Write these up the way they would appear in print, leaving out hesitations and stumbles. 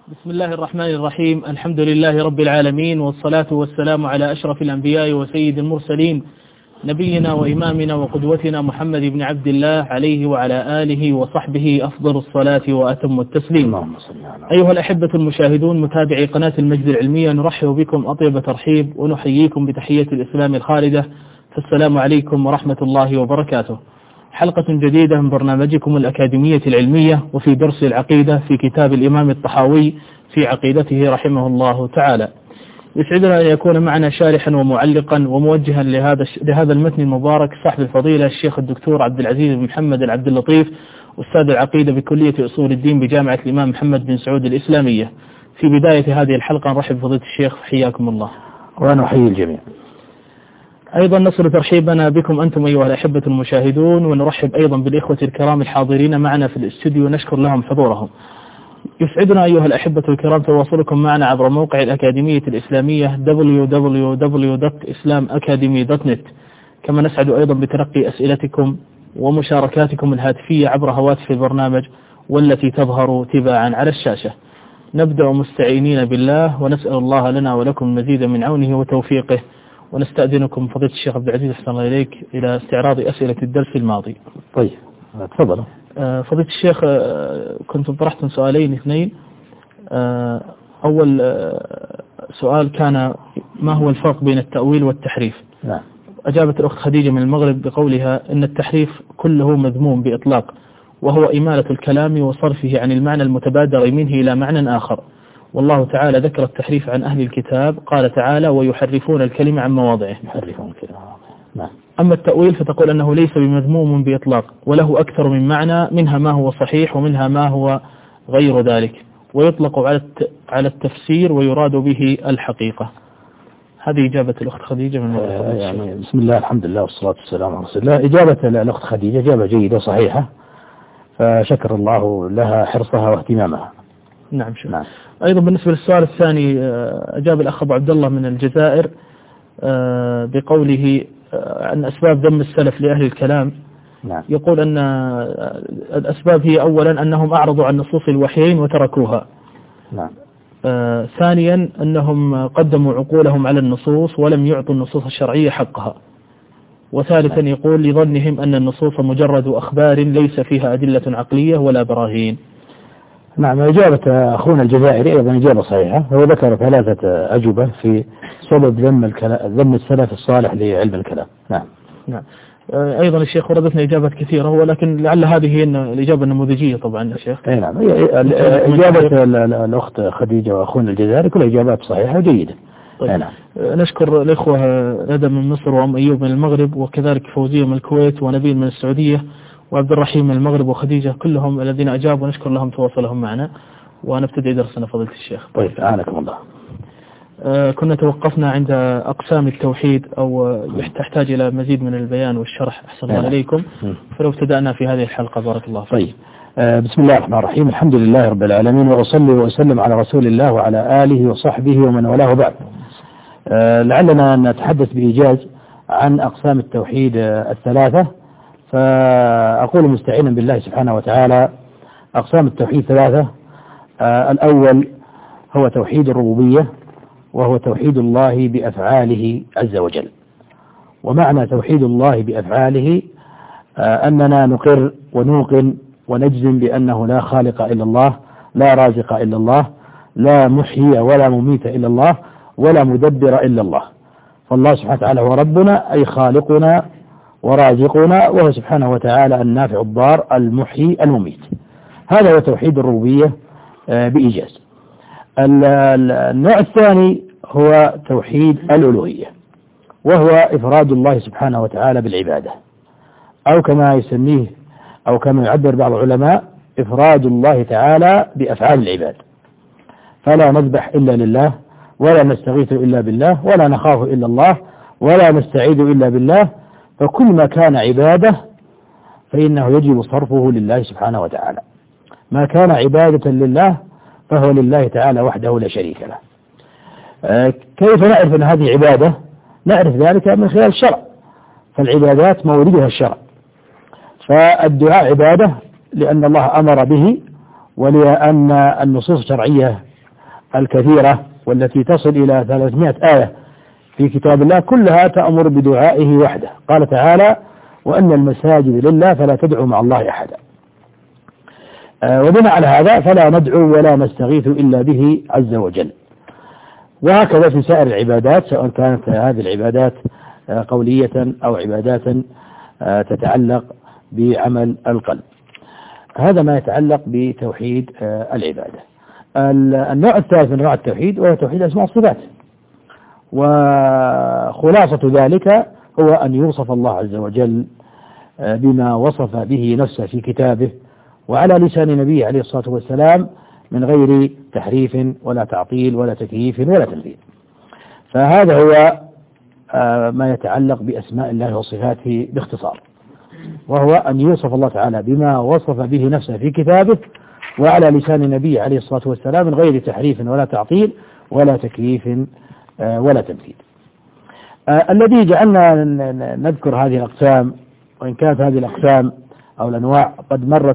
بسم الله الرحمن الرحيم. الحمد لله رب العالمين، والصلاة والسلام على أشرف الأنبياء وسيد المرسلين، نبينا وإمامنا وقدوتنا محمد بن عبد الله عليه وعلى آله وصحبه أفضل الصلاة وأتم التسليم. أيها الأحبة المشاهدون متابعي قناة المجد العلمية، نرحب بكم أطيب ترحيب ونحييكم بتحية الإسلام الخالدة، فالسلام عليكم ورحمة الله وبركاته. حلقة جديدة من برنامجكم الأكاديمية العلمية، وفي درس العقيدة في كتاب الإمام الطحاوي في عقيدته رحمه الله تعالى. يسعدنا أن يكون معنا شارحا ومعلقا وموجها لهذا المتن المبارك صاحب الفضيلة الشيخ الدكتور عبد العزيز بن محمد العبد اللطيف، أستاذ العقيدة بكلية أصول الدين بجامعة الإمام محمد بن سعود الإسلامية. في بداية هذه الحلقة نرحب بفضيلة الشيخ، حياكم الله. ونحيي الجميع. أيضا نصل ترحيبنا بكم أنتم أيها الأحبة المشاهدون، ونرحب أيضا بالإخوة الكرام الحاضرين معنا في الاستوديو، نشكر لهم حضورهم. يسعدنا أيها الأحبة الكرام تواصلكم معنا عبر موقع الأكاديمية الإسلامية www.islamacademy.net، كما نسعد أيضا بتلقي أسئلتكم ومشاركاتكم الهاتفية عبر هواتف البرنامج والتي تظهر تباعا على الشاشة. نبدأ مستعينين بالله، ونسأل الله لنا ولكم مزيدا من عونه وتوفيقه، ونستأذنكم فضيلة الشيخ عبد العزيز أحسن الله إليك إلى استعراض أسئلة الدرس الماضي. طيب تفضل. فضيلة الشيخ، كنتم طرحتم سؤالين اثنين. أول سؤال كان: ما هو الفرق بين التأويل والتحريف؟ نعم. أجابت الأخت خديجة من المغرب بقولها إن التحريف كله مذموم بإطلاق، وهو إمالة الكلام وصرفه عن المعنى المتبادر منه إلى معنى آخر، والله تعالى ذكر التحريف عن أهل الكتاب، قال تعالى: ويحرفون الكلمة عن مواضعه. نعم. أما التأويل فتقول أنه ليس بمذموم بإطلاق، وله أكثر من معنى، منها ما هو صحيح ومنها ما هو غير ذلك، ويطلق على التفسير ويراد به الحقيقة. هذه إجابة الأخت خديجة من يعني بسم الله الحمد لله والصلاة والسلام على رسول الله. إجابة الأخت خديجة إجابة جيدة صحيحة، فشكر الله لها حرصها واهتمامها. نعم شكرا. نعم. أيضا بالنسبة للسؤال الثاني، أجاب الأخ أبو عبد الله من الجزائر بقوله عن أسباب ذم السلف لأهل الكلام. نعم. يقول أن الأسباب هي أولا أنهم أعرضوا عن نصوص الوحيين وتركوها. نعم. ثانيا أنهم قدموا عقولهم على النصوص ولم يعطوا النصوص الشرعية حقها. وثالثا يقول لظنهم أن النصوص مجرد أخبار ليس فيها أدلة عقلية ولا براهين. نعم. إجابة أخونا الجزائري أيضا إجابة صحيحة، هو ذكر 3 أجوبة في سبب ذم السلف الصالح لعلم الكلام. نعم. نعم. أيضا الشيخ وردتنا إجابات كثيرة، ولكن لعل هذه هي الإجابة النموذجية طبعا يا شيخ. أي نعم. إجابة الأخت خديجة وأخونا الجزائري كل إجابات صحيحة جيدة. طيب. نعم. نشكر الإخوة ندى من مصر، وأم أيوب من المغرب، وكذلك فوزية من الكويت، ونبيل من السعودية، وعبد الرحيم من المغرب، وخديجة، كلهم الذين أجابوا نشكر لهم تواصلهم معنا، ونبتدئ درسنا فضيلة الشيخ. طيب أعانكم الله. كنا توقفنا عند أقسام التوحيد، أو تحتاج إلى مزيد من البيان والشرح أحسن الله إليكم، فلو ابتدأنا في هذه الحلقة بارك الله فيك. طيب. بسم الله الرحمن الرحيم. الحمد لله رب العالمين، وأصلي وأسلم على رسول الله وعلى آله وصحبه ومن والاه بعد. لعلنا نتحدث بإيجاز عن أقسام التوحيد 3، فأقول مستعينا بالله سبحانه وتعالى: أقسام التوحيد 3. الأول هو توحيد الربوبية، وهو توحيد الله بأفعاله عز وجل. ومعنى توحيد الله بأفعاله أننا نقر ونوقن ونجزم بأنه لا خالق إلا الله، لا رازق إلا الله، لا محيي ولا مميت إلا الله، ولا مدبر إلا الله. فالله سبحانه وتعالى هو ربنا، أي خالقنا ورازقنا، وهو سبحانه وتعالى النافع الضار المحيي المميت. هذا هو توحيد الربوبية بإيجاز. النوع الثاني هو توحيد الألوهية، وهو إفراد الله سبحانه وتعالى بالعبادة، أو كما يسميه أو كما يعبر بعض العلماء: إفراد الله تعالى بأفعال العباد. فلا نذبح إلا لله، ولا نستغيث إلا بالله، ولا نخاف إلا الله، ولا نستعيذ إلا بالله. فكل ما كان عبادة فإنه يجب صرفه لله سبحانه وتعالى. ما كان عبادة لله فهو لله تعالى وحده لا شريك له. كيف نعرف أن هذه عبادة؟ نعرف ذلك من خلال الشرع، فالعبادات موردها الشرع. فالدعاء عبادة لأن الله أمر به، ولأن النصوص الشرعية الكثيرة والتي تصل إلى 300 آية في كتاب الله كلها تأمر بدعائه وحده. قال تعالى: وأن المساجد لله فلا تدعوا مع الله أحدا. وبناء على هذا فلا ندعو ولا نستغيث إلا به عز وجل. وهكذا في سائر العبادات، سواء كانت هذه العبادات قولية أو عبادات تتعلق بعمل القلب. هذا ما يتعلق بتوحيد العبادة. النوع الثالث من أنواع التوحيد وهو توحيد أسماء الصفات، وخلاصة ذلك هو أن يوصف الله عز وجل بما وصف به نفسه في كتابه وعلى لسان نبيه عليه الصلاة والسلام من غير تحريف ولا تعطيل ولا تكييف ولا تمثيل. فهذا هو ما يتعلق بأسماء الله وصفاته باختصار، وهو أن يوصف الله تعالى بما وصف به نفسه في كتابه وعلى لسان نبيه عليه الصلاة والسلام من غير تحريف ولا تعطيل ولا تكييف ولا تمثيل. الذي جعلنا نذكر هذه الأقسام، وإن كانت هذه الأقسام أو الأنواع قد مرت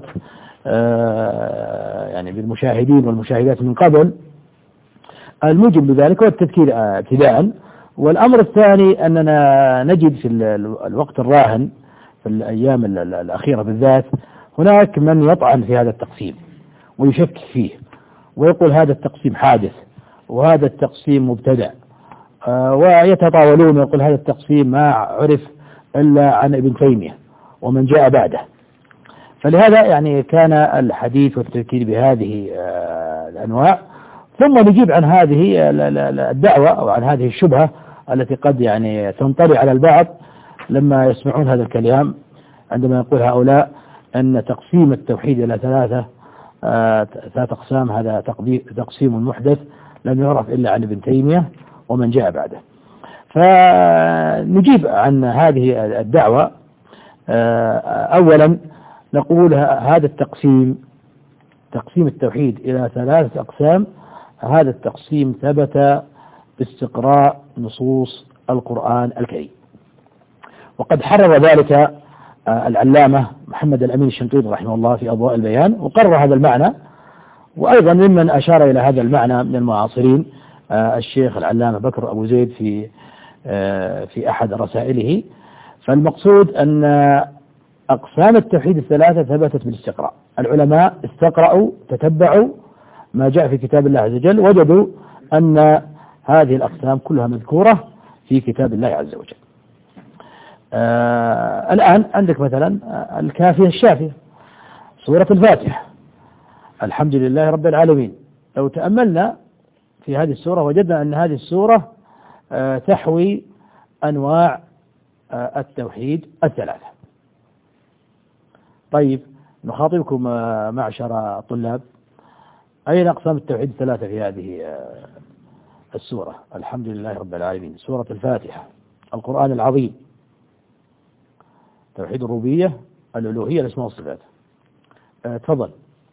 يعني بالمشاهدين والمشاهدات من قبل، الموجب لذلك هو التذكير ابتداء. والأمر الثاني أننا نجد في الوقت الراهن في الأيام الأخيرة بالذات هناك من يطعن في هذا التقسيم ويشكك فيه ويقول هذا التقسيم حادث وهذا التقسيم مبتدع، ويتطاولون ويقول هذا التقسيم ما عرف إلا عن ابن تيمية ومن جاء بعده. فلهذا يعني كان الحديث والتذكير بهذه الأنواع، ثم نجيب عن هذه الدعوة أو عن هذه الشبهة التي قد يعني تنطلي على البعض لما يسمعون هذا الكلام، عندما يقول هؤلاء أن تقسيم التوحيد إلى ثلاث أقسام هذا تقسيم محدث لم يعرف إلا عن ابن تيمية ومن جاء بعده. فنجيب عن هذه الدعوة. أولا نقول هذا تقسيم التوحيد إلى 3 أقسام، هذا التقسيم ثبت باستقراء نصوص القرآن الكريم، وقد حرر ذلك العلامة محمد الأمين الشنقيطي رحمه الله في أضواء البيان وقرر هذا المعنى. وأيضا ممن أشار إلى هذا المعنى من المعاصرين الشيخ العلامة بكر أبو زيد في أحد رسائله. فالمقصود أن أقسام التوحيد الثلاثة ثبتت بالاستقراء. العلماء استقرأوا تتبعوا ما جاء في كتاب الله عز وجل، وجدوا أن هذه الأقسام كلها مذكورة في كتاب الله عز وجل. الآن عندك مثلا الكافية الشافية، سورة الفاتحة، الحمد لله رب العالمين. لو تأملنا في هذه السورة وجدنا أن هذه السورة تحوي أنواع التوحيد الثلاثة. طيب نخاطبكم معشر الطلاب، أين أقسام التوحيد الثلاثة في هذه السورة؟ الحمد لله رب العالمين، سورة الفاتحة، القرآن العظيم، توحيد الربوبية، الألوهية، الأسماء والصفات. تفضل.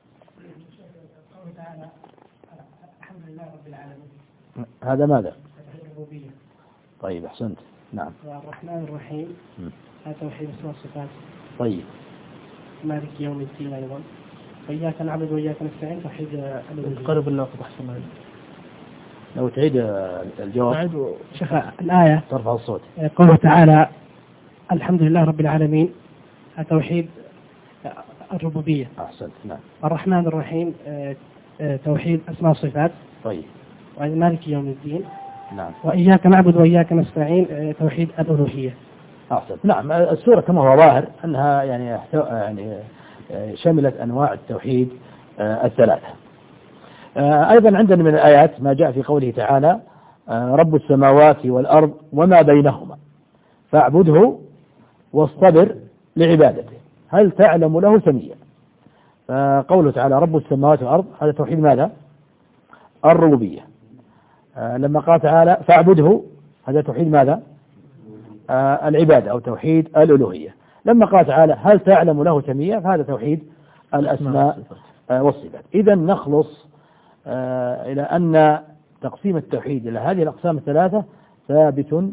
الحمد لله رب العالمين، هذا ماذا؟ توحيد الربوبية. طيب أحسنت. نعم. الرحمن الرحيم، هذا توحيد الأسماء والصفات. طيب. مالك يوم الدين أيضا، وإياك نعبد وإياك نستعين، توحيد الألوهية. قرب الله فتح سمعي. لو تعيد الجواب. شيخ الآية ترفع الصوت. قوله تعالى الحمد لله رب العالمين، هذا توحيد الربوبية. أحسنت. نعم. الرحمن الرحيم توحيد أسماء والصفات. طيب. ومالك يوم الدين. نعم. وإياك نعبد وإياك نستعين توحيد الألوهية. أحسنت. نعم. السورة كما هو ظاهر أنها يعني شملت أنواع التوحيد الثلاثة. أيضا عندنا من الآيات ما جاء في قوله تعالى رب السماوات والأرض وما بينهما فاعبده واصطبر لعبادته هل تعلم له سميا. فقوله تعالى رب السماوات والأرض هذا توحيد ماذا؟ الربوبية. لما قال تعالى فاعبده هذا توحيد ماذا؟ العبادة أو توحيد الألوهية. لما قال تعالى هل تعلم له سميا فهذا توحيد الأسماء والصفات. إذا نخلص إلى أن تقسيم التوحيد إلى هذه الأقسام الثلاثة ثابت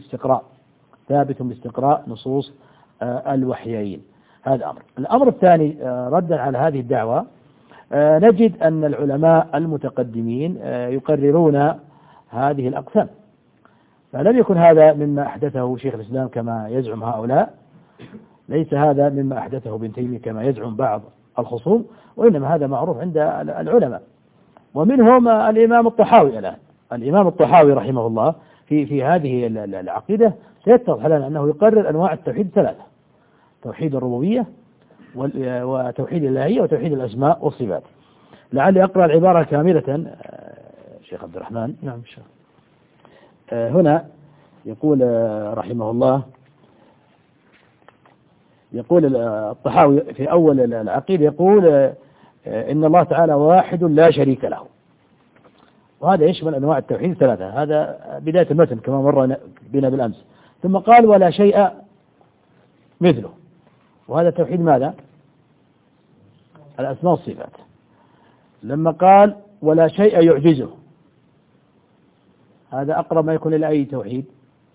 باستقراء نصوص الوحيين. هذا أمر. الأمر الثاني ردا على هذه الدعوة نجد أن العلماء المتقدمين يقررون هذه الأقسام، فلم يكن هذا مما أحدثه شيخ الإسلام كما يزعم هؤلاء، ليس هذا مما أحدثه ابن تيمية كما يزعم بعض الخصوم، وإنما هذا معروف عند العلماء، ومنهم الإمام الطحاوي الآن. الإمام الطحاوي رحمه الله في هذه العقيدة سيتضح لنا أنه يقرر أنواع التوحيد ثلاثة: توحيد الربوبية وتوحيد الإلهية وتوحيد الأسماء والصفات. لعلي أقرأ العبارة كاملة شيخ عبد الرحمن. نعم شيخ. هنا يقول رحمه الله، يقول الطحاوي في أول العقيدة يقول إن الله تعالى واحد لا شريك له، وهذا يشمل أنواع التوحيد الثلاثة. هذا بداية المتن كما مر بنا بالأمس. ثم قال ولا شيء مثله، وهذا توحيد ماذا؟ الأسماء والصفات. لما قال ولا شيء يعجزه، هذا أقرب ما يكون إلى أي توحيد؟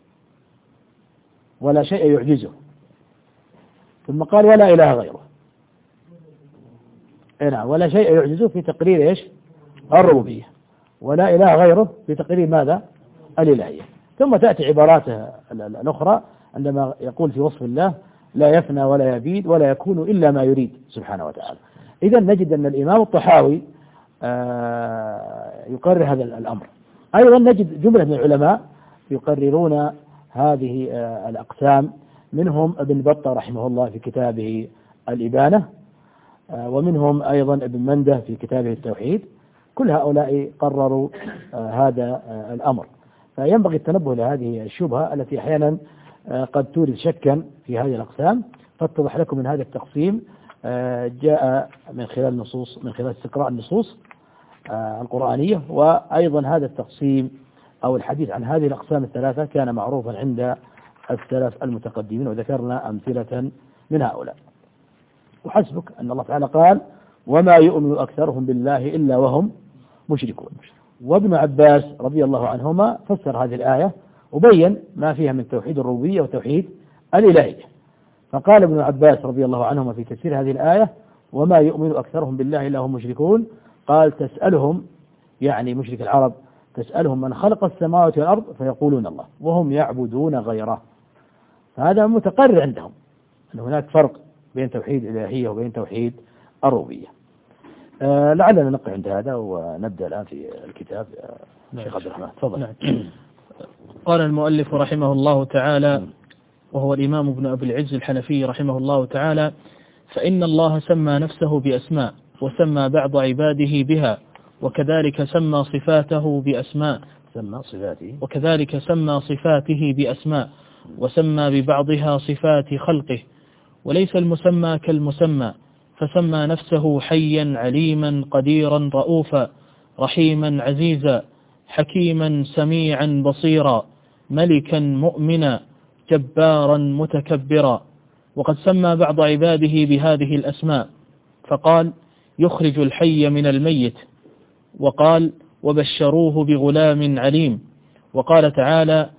ولا شيء يعجزه. ثم قال ولا إله غيره. نعم، ولا شيء يعجزه في تقرير إيش؟ الربوبية. ولا إله غيره في تقرير ماذا؟ الإلهية. ثم تأتي عباراته الأخرى عندما يقول في وصف الله لا يفنى ولا يبيد ولا يكون إلا ما يريد سبحانه وتعالى. إذا نجد أن الإمام الطحاوي يقرر هذا الأمر. أيضا نجد جملة من العلماء يقررون هذه الأقسام، منهم ابن بطة رحمه الله في كتابه الإبانة، ومنهم أيضا ابن منده في كتابه التوحيد. كل هؤلاء قرروا هذا الأمر. فينبغي التنبه لهذه الشبهة التي أحيانا قد تورد شكا في هذه الأقسام. فاتضح لكم من هذا التقسيم جاء من خلال النصوص، من خلال استقراء النصوص القرآنية، وأيضا هذا التقسيم أو الحديث عن هذه الأقسام الثلاثة كان معروفا عند السلف المتقدمين، وذكرنا أمثلة من هؤلاء. وحسبك أن الله تعالى قال وما يؤمن أكثرهم بالله إلا وهم مشركون. وابن عباس رضي الله عنهما فسر هذه الآية وبين ما فيها من توحيد الربوبية وتوحيد الإلهية. فقال ابن عباس رضي الله عنهما في تفسير هذه الآية وما يؤمن أكثرهم بالله إلا هم مشركون، قال تسألهم، يعني مشرك العرب، تسألهم من خلق السماوات والأرض فيقولون الله وهم يعبدون غيره. فهذا متقرر عندهم أن هناك فرق بين توحيد الإلهية وبين توحيد الربوبية. لعلنا نقف عند هذا ونبدأ الآن في الكتاب. شيخ عبد الرحمن تفضل. قال المؤلف رحمه الله تعالى، وهو الإمام ابن أبي العز الحنفي رحمه الله تعالى: فإن الله سمى نفسه بأسماء وسمى بعض عباده بها، وكذلك سمى صفاته بأسماء، وكذلك سمى صفاته بأسماء، وسمى ببعضها صفات خلقه، وليس المسمى كالمسمى، فسمى نفسه حيا عليما قديرا رؤوفا رحيما عزيزا حكيما سميعا بصيرا ملكا مؤمنا جبارا متكبرا. وقد سمى بعض عباده بهذه الأسماء، فقال يخرج الحي من الميت، وقال وبشروه بغلام عليم، وقال تعالى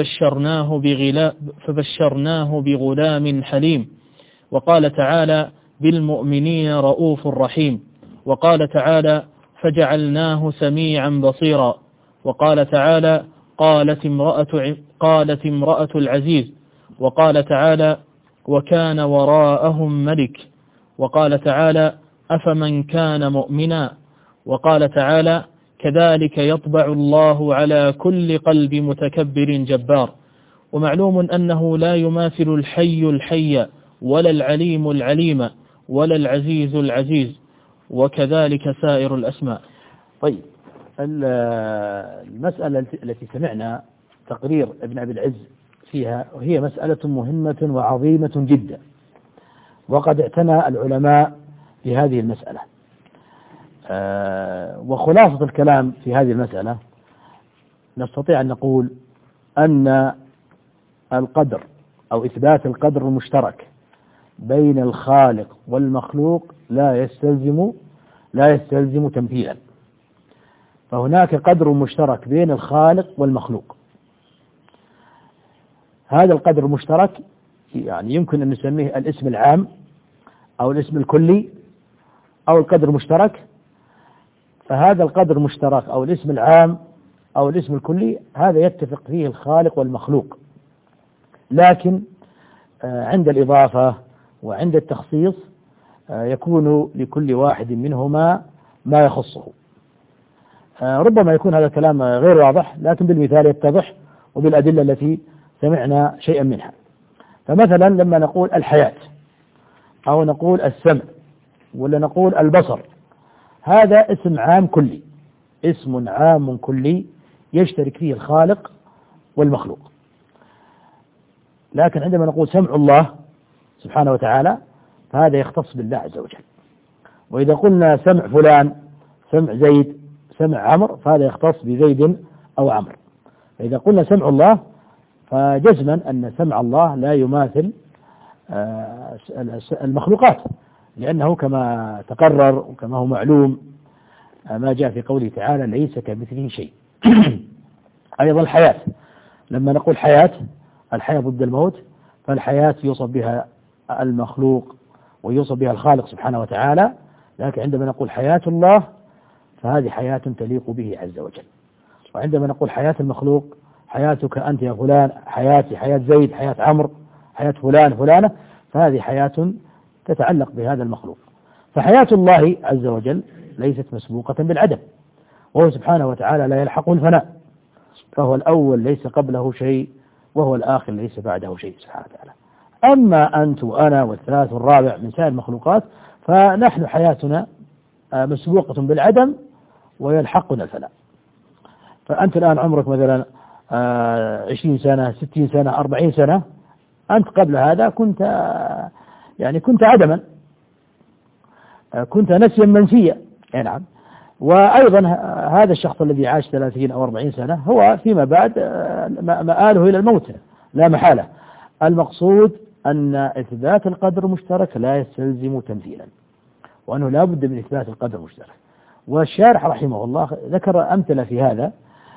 فبشرناه بغلام حليم، وقال تعالى بالمؤمنين رؤوف رحيم، وقال تعالى فجعلناه سميعا بصيرا، وقال تعالى قالت امرأة العزيز، وقال تعالى وكان وراءهم ملك، وقال تعالى أفمن كان مؤمنا، وقال تعالى كذلك يطبع الله على كل قلب متكبر جبار. ومعلوم أنه لا يماثل الحي الحي ولا العليم العليم ولا العزيز العزيز، وكذلك سائر الأسماء. طيب، المسألة التي سمعنا تقرير ابن أبي العز فيها وهي مسألة مهمة وعظيمة جدا، وقد اعتنى العلماء بهذه المسألة. وخلاصة الكلام في هذه المسألة نستطيع أن نقول أن القدر أو إثبات القدر المشترك بين الخالق والمخلوق لا يستلزم تمثيلا. فهناك قدر مشترك بين الخالق والمخلوق. هذا القدر المشترك يعني يمكن أن نسميه الاسم العام أو الاسم الكلي، أو القدر المشترك فهذا القدر المشترك أو الاسم العام أو الاسم الكلي هذا يتفق فيه الخالق والمخلوق، لكن عند الإضافة وعند التخصيص يكون لكل واحد منهما ما يخصه. ربما يكون هذا الكلام غير واضح، لكن بالمثال يتضح وبالأدلة التي سمعنا شيئا منها. فمثلا لما نقول الحياة أو نقول السمع ولا نقول البصر، هذا اسم عام كلي، اسم عام كلي يشترك فيه الخالق والمخلوق. لكن عندما نقول سمع الله سبحانه وتعالى فهذا يختص بالله عز وجل. وإذا قلنا سمع فلان، سمع زيد، سمع عمرو، فهذا يختص بزيد أو عمرو. فإذا قلنا سمع الله فجزما أن سمع الله لا يماثل المخلوقات، لأنه كما تقرر وكما هو معلوم ما جاء في قوله تعالى ليس كمثله شيء. أيضا الحياة، لما نقول حياة، الحياة ضد الموت، فالحياة يوصف بها المخلوق ويوصف بها الخالق سبحانه وتعالى، لكن عندما نقول حياة الله فهذه حياة تليق به عز وجل. وعندما نقول حياة المخلوق، حياتك أنت يا فلان، حياتي، حياة زيد، حياة عمرو، حياة فلان فلانة، فهذه حياة تتعلق بهذا المخلوق. فحياة الله عز وجل ليست مسبوقة بالعدم، وهو سبحانه وتعالى لا يلحقه الفناء، فهو الأول ليس قبله شيء، وهو الآخر ليس بعده شيء سبحانه وتعالى. أما أنت وأنا والثالث والرابع من سائر المخلوقات فنحن حياتنا مسبوقة بالعدم ويلحقنا الفناء. فأنت الآن عمرك مثلا 20 سنة، 60 سنة، 40 سنة، أنت قبل هذا كنت كنت عدما، كنت نسيا منسيا. نعم. وأيضا هذا الشخص الذي عاش 30 أو 40 سنة هو فيما بعد مآله إلى الموت لا محالة. المقصود أن إثبات القدر المشترك لا يستلزم تمثيلا، وأنه لا بد من إثبات القدر المشترك. والشارح رحمه الله ذكر أمثلة في هذا،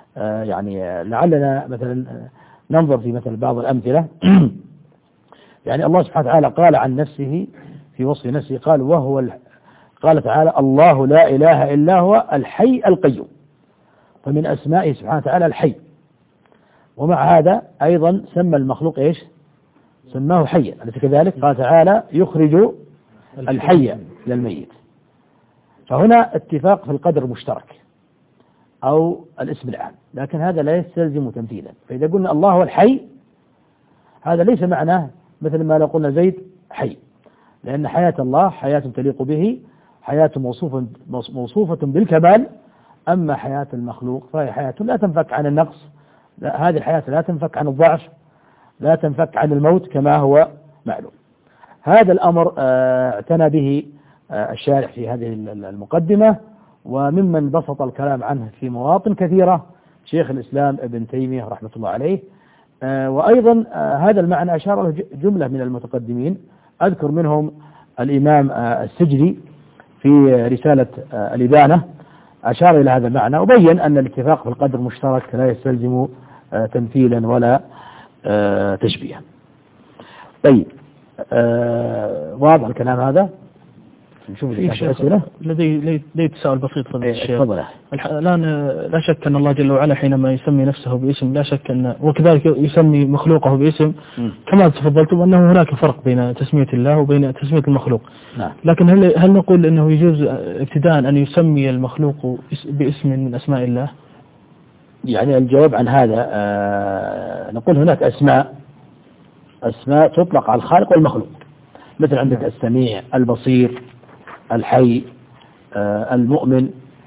لعلنا مثلا ننظر في مثل بعض الأمثلة. الله سبحانه وتعالى قال عن نفسه في وصف نفسه، قال تعالى الله لا إله إلا هو الحي القيوم، فمن أسمائه سبحانه وتعالى الحي. ومع هذا أيضا سمى المخلوق إيش؟ سماه حيا، أليس كذلك؟ قال تعالى يخرج الحي من الميت. فهنا اتفاق في القدر المشترك أو الاسم العام، لكن هذا لا يستلزم تمثيلا. فإذا قلنا الله هو الحي هذا ليس معناه مثل ما لو قلنا زيد حي، لأن حياة الله حياة تليق به، حياة موصوفة بالكمال. أما حياة المخلوق فهي حياة لا تنفك عن النقص، هذه الحياة لا تنفك عن الضعف، لا تنفك عن الموت كما هو معلوم. هذا الأمر اعتنى به الشارح في هذه المقدمة، وممن بسط الكلام عنه في مواطن كثيرة شيخ الإسلام ابن تيمية رحمة الله عليه. وأيضا هذا المعنى أشار له جملة من المتقدمين، أذكر منهم الإمام السجدي في رسالة الإبانة أشار إلى هذا المعنى، وبين أن الاتفاق في القدر المشترك لا يستلزم تمثيلا ولا تشبيها. طيب، واضح الكلام هذا؟ نشوف الأسئلة. لدي تساؤل بسيط فضيلة الشيخ. الآن لا شك أن الله جل وعلا حينما يسمي نفسه باسم لا شك أن وكذلك يسمي مخلوقه باسم، كما تفضلتم أنه هناك فرق بين تسمية الله وبين تسمية المخلوق. نعم. لكن هل نقول أنه يجوز ابتداء أن يسمي المخلوق باسم من أسماء الله؟ الجواب عن هذا نقول هناك أسماء تطلق على الخالق والمخلوق، مثل عندك السميع، البصير، الحي، المؤمن.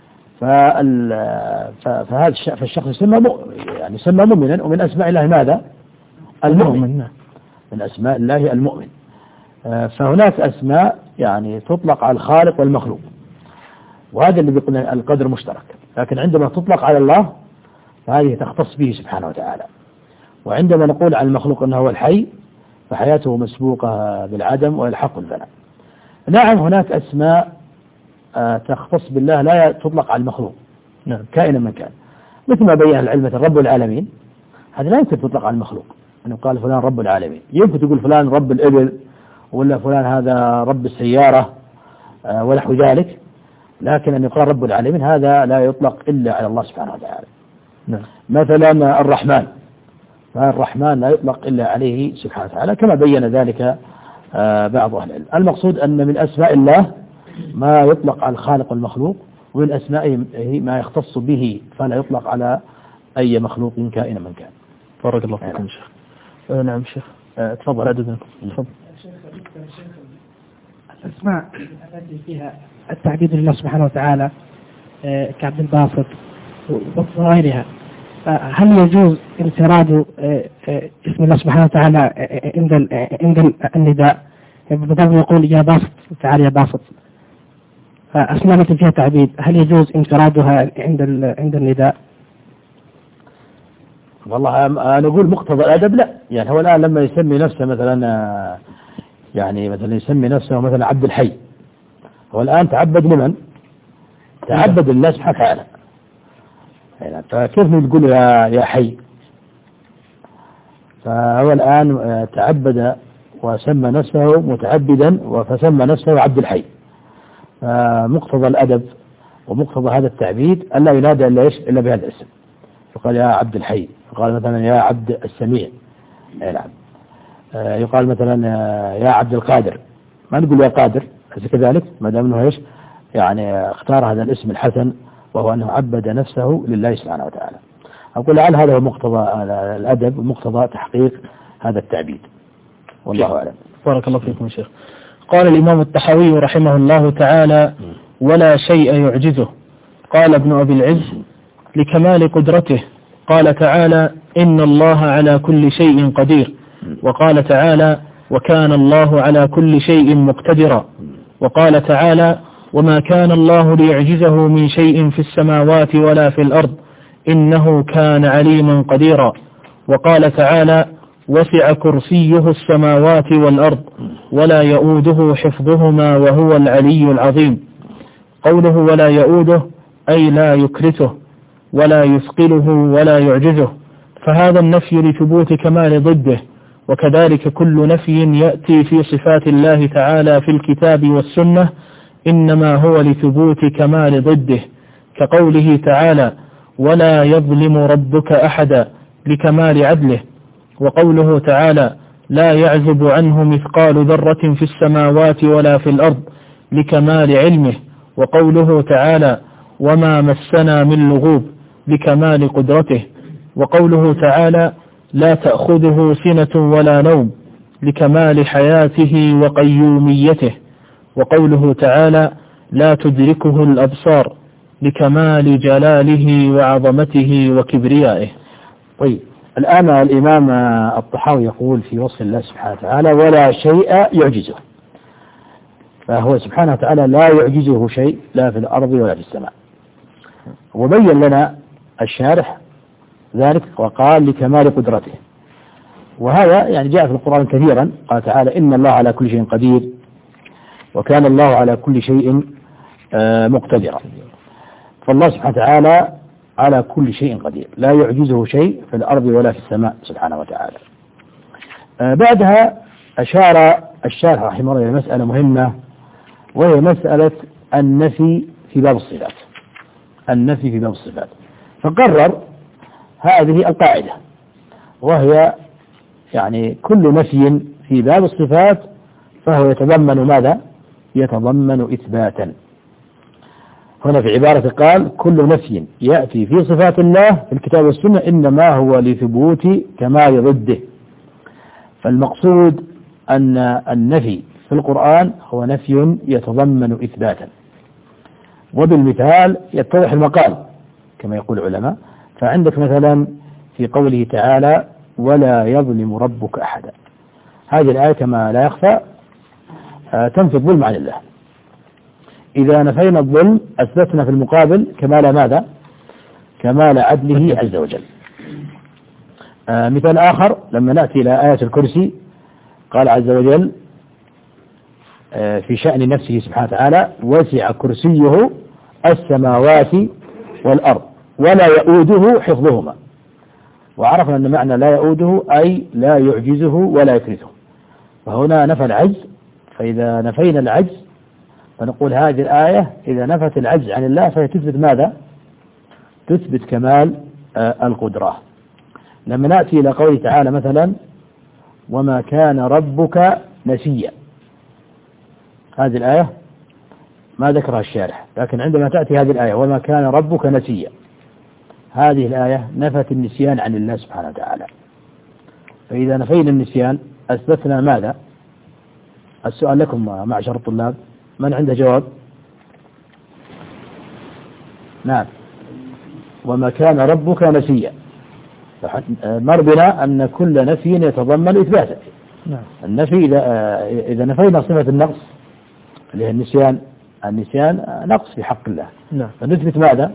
فهذا فالشخص يسمى مؤمنا، ومن أسماء الله ماذا؟ المؤمن، من أسماء الله المؤمن. فهناك أسماء تطلق على الخالق والمخلوق، وهذا اللي بيقول القدر مشترك. لكن عندما تطلق على الله فهذه تختص به سبحانه وتعالى. وعندما نقول عن المخلوق أنه هو الحي فحياته مسبوقة بالعدم ويلحق الفناء. نعم، هناك أسماء تختص بالله لا تطلق على المخلوق، نعم، كائنا من كان، مثل ما بين العلم مثل رب العالمين، هذا لا يمكن تطلق على المخلوق. أنه قال فلان رب العالمين، يمكن تقول فلان رب الإبل، ولا فلان هذا رب السيارة ونحو ذلك، لكن أن يقال رب العالمين هذا لا يطلق إلا على الله سبحانه وتعالى. نعم. مثلا الرحمن، فالرحمن لا يطلق إلا عليه سبحانه وتعالى كما بين ذلك بعض أهل العلم. المقصود أن من أسماء الله ما يطلق على الخالق والمخلوق، ومن أسمائه ما يختص به فلا يطلق على أي مخلوق كائنا من كان. بارك الله فيكم شيخ. نعم شيخ تفضل عددنا. تفضل. الأسماء التي فيها التعبيد لله سبحانه وتعالى كعبد الباسط وغيرها، هل يجوز انفراد اسم الله سبحانه وتعالى عند النداء؟ بدل ما يقول يا باسط تعال يا باسط، فأسماء التي فيها تعبيد هل يجوز انفرادها عند النداء؟ والله أنا أقول مقتضى الأدب لا. يعني هو الآن لما يسمي نفسه مثلا، يعني مثلا يسمي نفسه مثلا عبد الحي، هو الآن تعبد لمن؟ تعبد لله سبحانه وتعالى. يعني فكيف نقول يا حي؟ فهو الآن تعبد وسمى نفسه متعبدا فسمى نفسه عبد الحي. فمقتضى الأدب ومقتضى هذا التعبيد ألا ينادى إلا بهذا الاسم، يقال يا عبد الحي، يقال مثلا يا عبد السميع، نعم، يقال مثلا يا عبد القادر، ما نقول يا قادر، أليس كذلك؟ ما دام أنه يعني اختار هذا الاسم الحسن وهو أنه عبد نفسه لله سبحانه وتعالى. أقول لعل هذا هو مقتضى الأدب ومقتضى تحقيق هذا التعبيد، والله أعلم. بارك الله فيكم شيخ. قال الإمام الطحاوي رحمه الله تعالى: ولا شيء يعجزه. قال ابن أبي العز: لكمال قدرته. قال تعالى: إن الله على كل شيء قدير. وقال تعالى: وكان الله على كل شيء مقتدرا. وقال تعالى: وما كان الله ليعجزه من شيء في السماوات ولا في الأرض إنه كان عليما قديرا. وقال تعالى: وسع كرسيه السماوات والأرض ولا يؤوده حفظهما وهو العلي العظيم. قوله ولا يؤوده أي لا يكرته ولا يثقله ولا يعجزه، فهذا النفي لثبوت كمال ضده، وكذلك كل نفي يأتي في صفات الله تعالى في الكتاب والسنة إنما هو لثبوت كمال ضده، كقوله تعالى: ولا يظلم ربك أحدا لكمال عدله. وقوله تعالى: لا يعزب عنه مثقال ذرة في السماوات ولا في الأرض لكمال علمه. وقوله تعالى: وما مسنا من لغوب لكمال قدرته. وقوله تعالى: لا تأخذه سنة ولا نوم لكمال حياته وقيوميته. وقوله تعالى: لا تدركه الأبصار لكمال جلاله وعظمته وكبريائه. طيب، الآن الإمام الطحاوي يقول في وصف الله سبحانه وتعالى: ولا شيء يعجزه، فهو سبحانه وتعالى لا يعجزه شيء لا في الأرض ولا في السماء. وبين لنا الشارح ذلك وقال لكمال قدرته، وهذا يعني جاء في القرآن كثيرا. قال تعالى: إن الله على كل شيء قدير وكان الله على كل شيء مقتدرا. فالله سبحانه وتعالى على كل شيء قدير، لا يعجزه شيء في الأرض ولا في السماء سبحانه وتعالى. بعدها أشار الشارح رحمه الله إلى مسألة مهمة، وهي مسألة النفي في باب الصفات. النفي في باب الصفات، فقرر هذه القاعدة، وهي يعني كل نفي في باب الصفات فهو يتضمن ماذا؟ يتضمن إثباتا. هنا في عبارة قال: كل نفي يأتي في صفات الله في الكتاب والسنة إنما هو لثبوت كمال ضده. فالمقصود أن النفي في القرآن هو نفي يتضمن إثباتا، وبالمثال يتضح المقال كما يقول العلماء. فعندك مثلا في قوله تعالى: ولا يظلم ربك أحدا، هذه الآية كما لا يخفى تنفي الظلم عن الله. إذا نفينا الظلم أثبتنا في المقابل كمال ماذا؟ كمال عدله عز وجل. مثال آخر لما نأتي إلى آية الكرسي، قال عز وجل في شأن نفسه سبحانه وتعالى: وسع كرسيه السماوات والأرض ولا يؤوده حفظهما. وعرفنا أن معنى لا يؤوده أي لا يعجزه ولا يكرثه، فهنا نفى العجز. فإذا نفينا العجز فنقول هذه الآية إذا نفت العجز عن الله فهي تثبت ماذا؟ تثبت كمال القدرة. لما نأتي إلى قوله تعالى مثلا وما كان ربك نسيا، هذه الآية ما ذكرها الشارح، لكن عندما تأتي هذه الآية وما كان ربك نسيا، هذه الآية نفت النسيان عن الله سبحانه وتعالى. فإذا نفينا النسيان أثبتنا ماذا؟ السؤال لكم معشر الطلاب، من عنده جواب؟ نعم، وما كان ربك نسيا، مر بنا أن كل نفي يتضمن إثباتا. النفي إذا نفينا صفة النقص اللي هي النسيان نقص في حق الله، فنثبت ماذا؟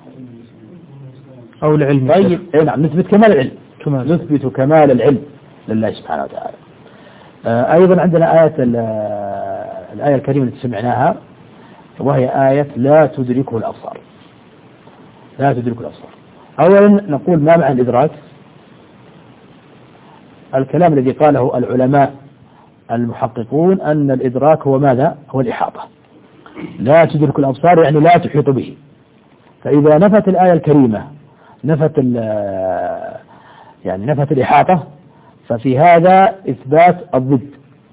أو العلم. طيب نعم، نثبت كمال العلم، نثبت كمال العلم لله سبحانه وتعالى. أيضا عندنا الآية الكريمة التي سمعناها، وهي آية لا تدركه الأبصار. لا تدركه الأبصار. أولا نقول ما معنى الإدراك؟ الكلام الذي قاله العلماء المحققون أن الإدراك هو ماذا؟ هو الإحاطة. لا تدرك الأبصار يعني لا تحيط به. فإذا نفت الآية الكريمة نفت الإحاطة، ففي هذا إثبات الضد،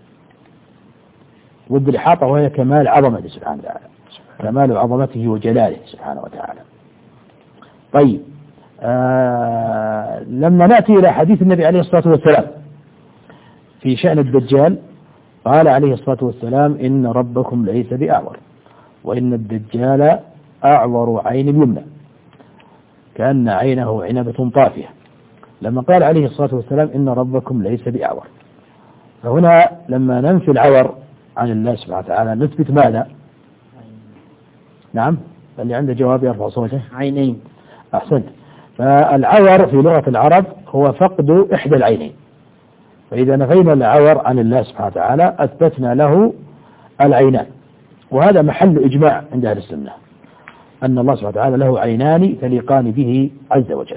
ضد الإحاطة، وهي كمال عظمته سبحانه وتعالى، كمال عظمته وجلاله سبحانه وتعالى. طيب لما نأتي إلى حديث النبي عليه الصلاة والسلام في شأن الدجال، قال عليه الصلاة والسلام إن ربكم ليس بأعور، وإن الدجال أعور عين اليمنى كأن عينه عنبة طافية. لما قال عليه الصلاة والسلام إن ربكم ليس بأعور، فهنا لما ننفي العور عن الله سبحانه وتعالى نثبت ماذا؟ نعم، اللي عنده جواب يرفع صوته. عينين. أحسنت. فالعور في لغة العرب هو فقد إحدى العينين، فإذا نفينا العور عن الله سبحانه وتعالى أثبتنا له العينان، وهذا محل إجماع عند أهل السنة أن الله سبحانه وتعالى له عينان تليقان به عز وجل.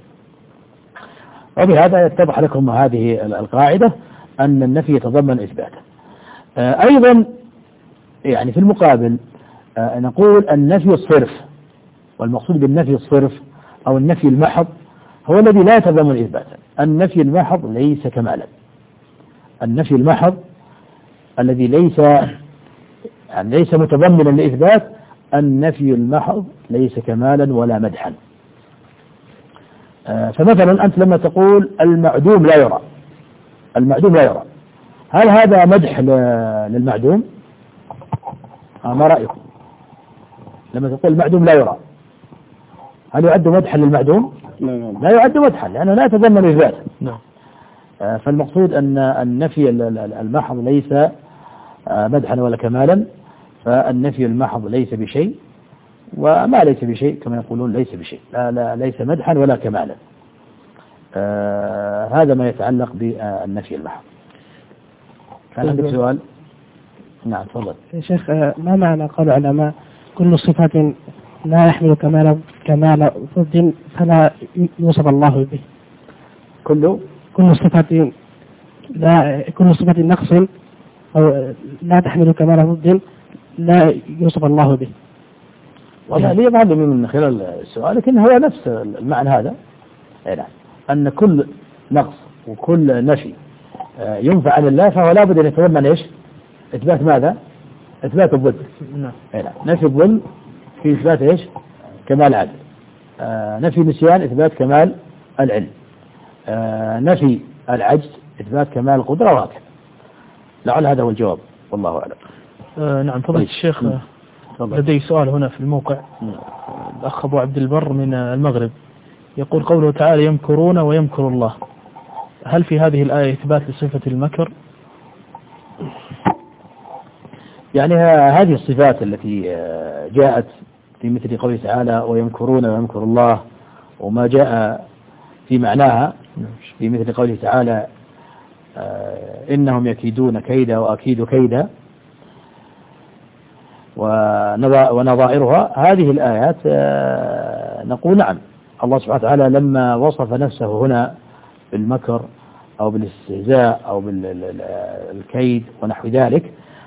وبهذا يتضح لكم هذه القاعدة أن النفي يتضمن إثباتا. أيضا يعني في المقابل نقول النفي الصرف، والمقصود بالنفي الصرف أو النفي المحض هو الذي لا يتضمن إثباتا. النفي المحض ليس كمالا. النفي المحض الذي ليس متضمنا لإثبات، النفي المحض ليس كمالا ولا مدحا. فمثلا أنت لما تقول المعدوم لا يرى، المعدوم لا يرى، هل هذا مدح للمعدوم؟ ما رأيكم؟ لما تقول المعدوم لا يرى، هل يعد مدحا للمعدوم؟ لا يعد مدحا، لأنه لا يتضمن إثبات. فالمقصود أن النفي المحض ليس مدحا ولا كمالا، فالنفي المحض ليس بشيء، وما ليس بشيء كما يقولون ليس بشيء، لا ليس مدحا ولا كمالا. هذا ما يتعلق بالنفي المحض. كان عندك سؤال؟ نعم تفضل. يا شيخ، ما معنى قول العلماء كل صفة لا يحمل كمال ضد فلا يوصف الله به؟ كل صفة نقص أو لا تحمل كمال ضد لا يوصف الله به. والله لي معلوم من خلال السؤال، لكن هو نفس المعنى هذا، أن كل نقص وكل نفي ينفع عن الله فهو لابد أن يتضمن إيش؟ إثبات ماذا؟ إثبات الضد. نفي الظلم في إثبات إيش؟ كمال العدل. نفي النسيان إثبات كمال العلم. نفي العجز إثبات كمال القدرة، وهكذا. لعل هذا هو الجواب، والله أعلم. نعم فضيلة الشيخ، لدي سؤال هنا في الموقع. الأخ أبو عبد البر من المغرب يقول قوله تعالى يمكرون ويمكر الله، هل في هذه الآية إثبات لصفة المكر؟ يعني هذه الصفات التي جاءت في مثل قوله تعالى ويمكرون ويمكر الله، وما جاء في معناها في مثل قوله تعالى إنهم يكيدون كيدا وأكيد كيدا ونظائرها، هذه الآيات نقول نعم، الله سبحانه وتعالى لما وصف نفسه هنا بالمكر أو بالاستهزاء أو بالكيد ونحو ذلك،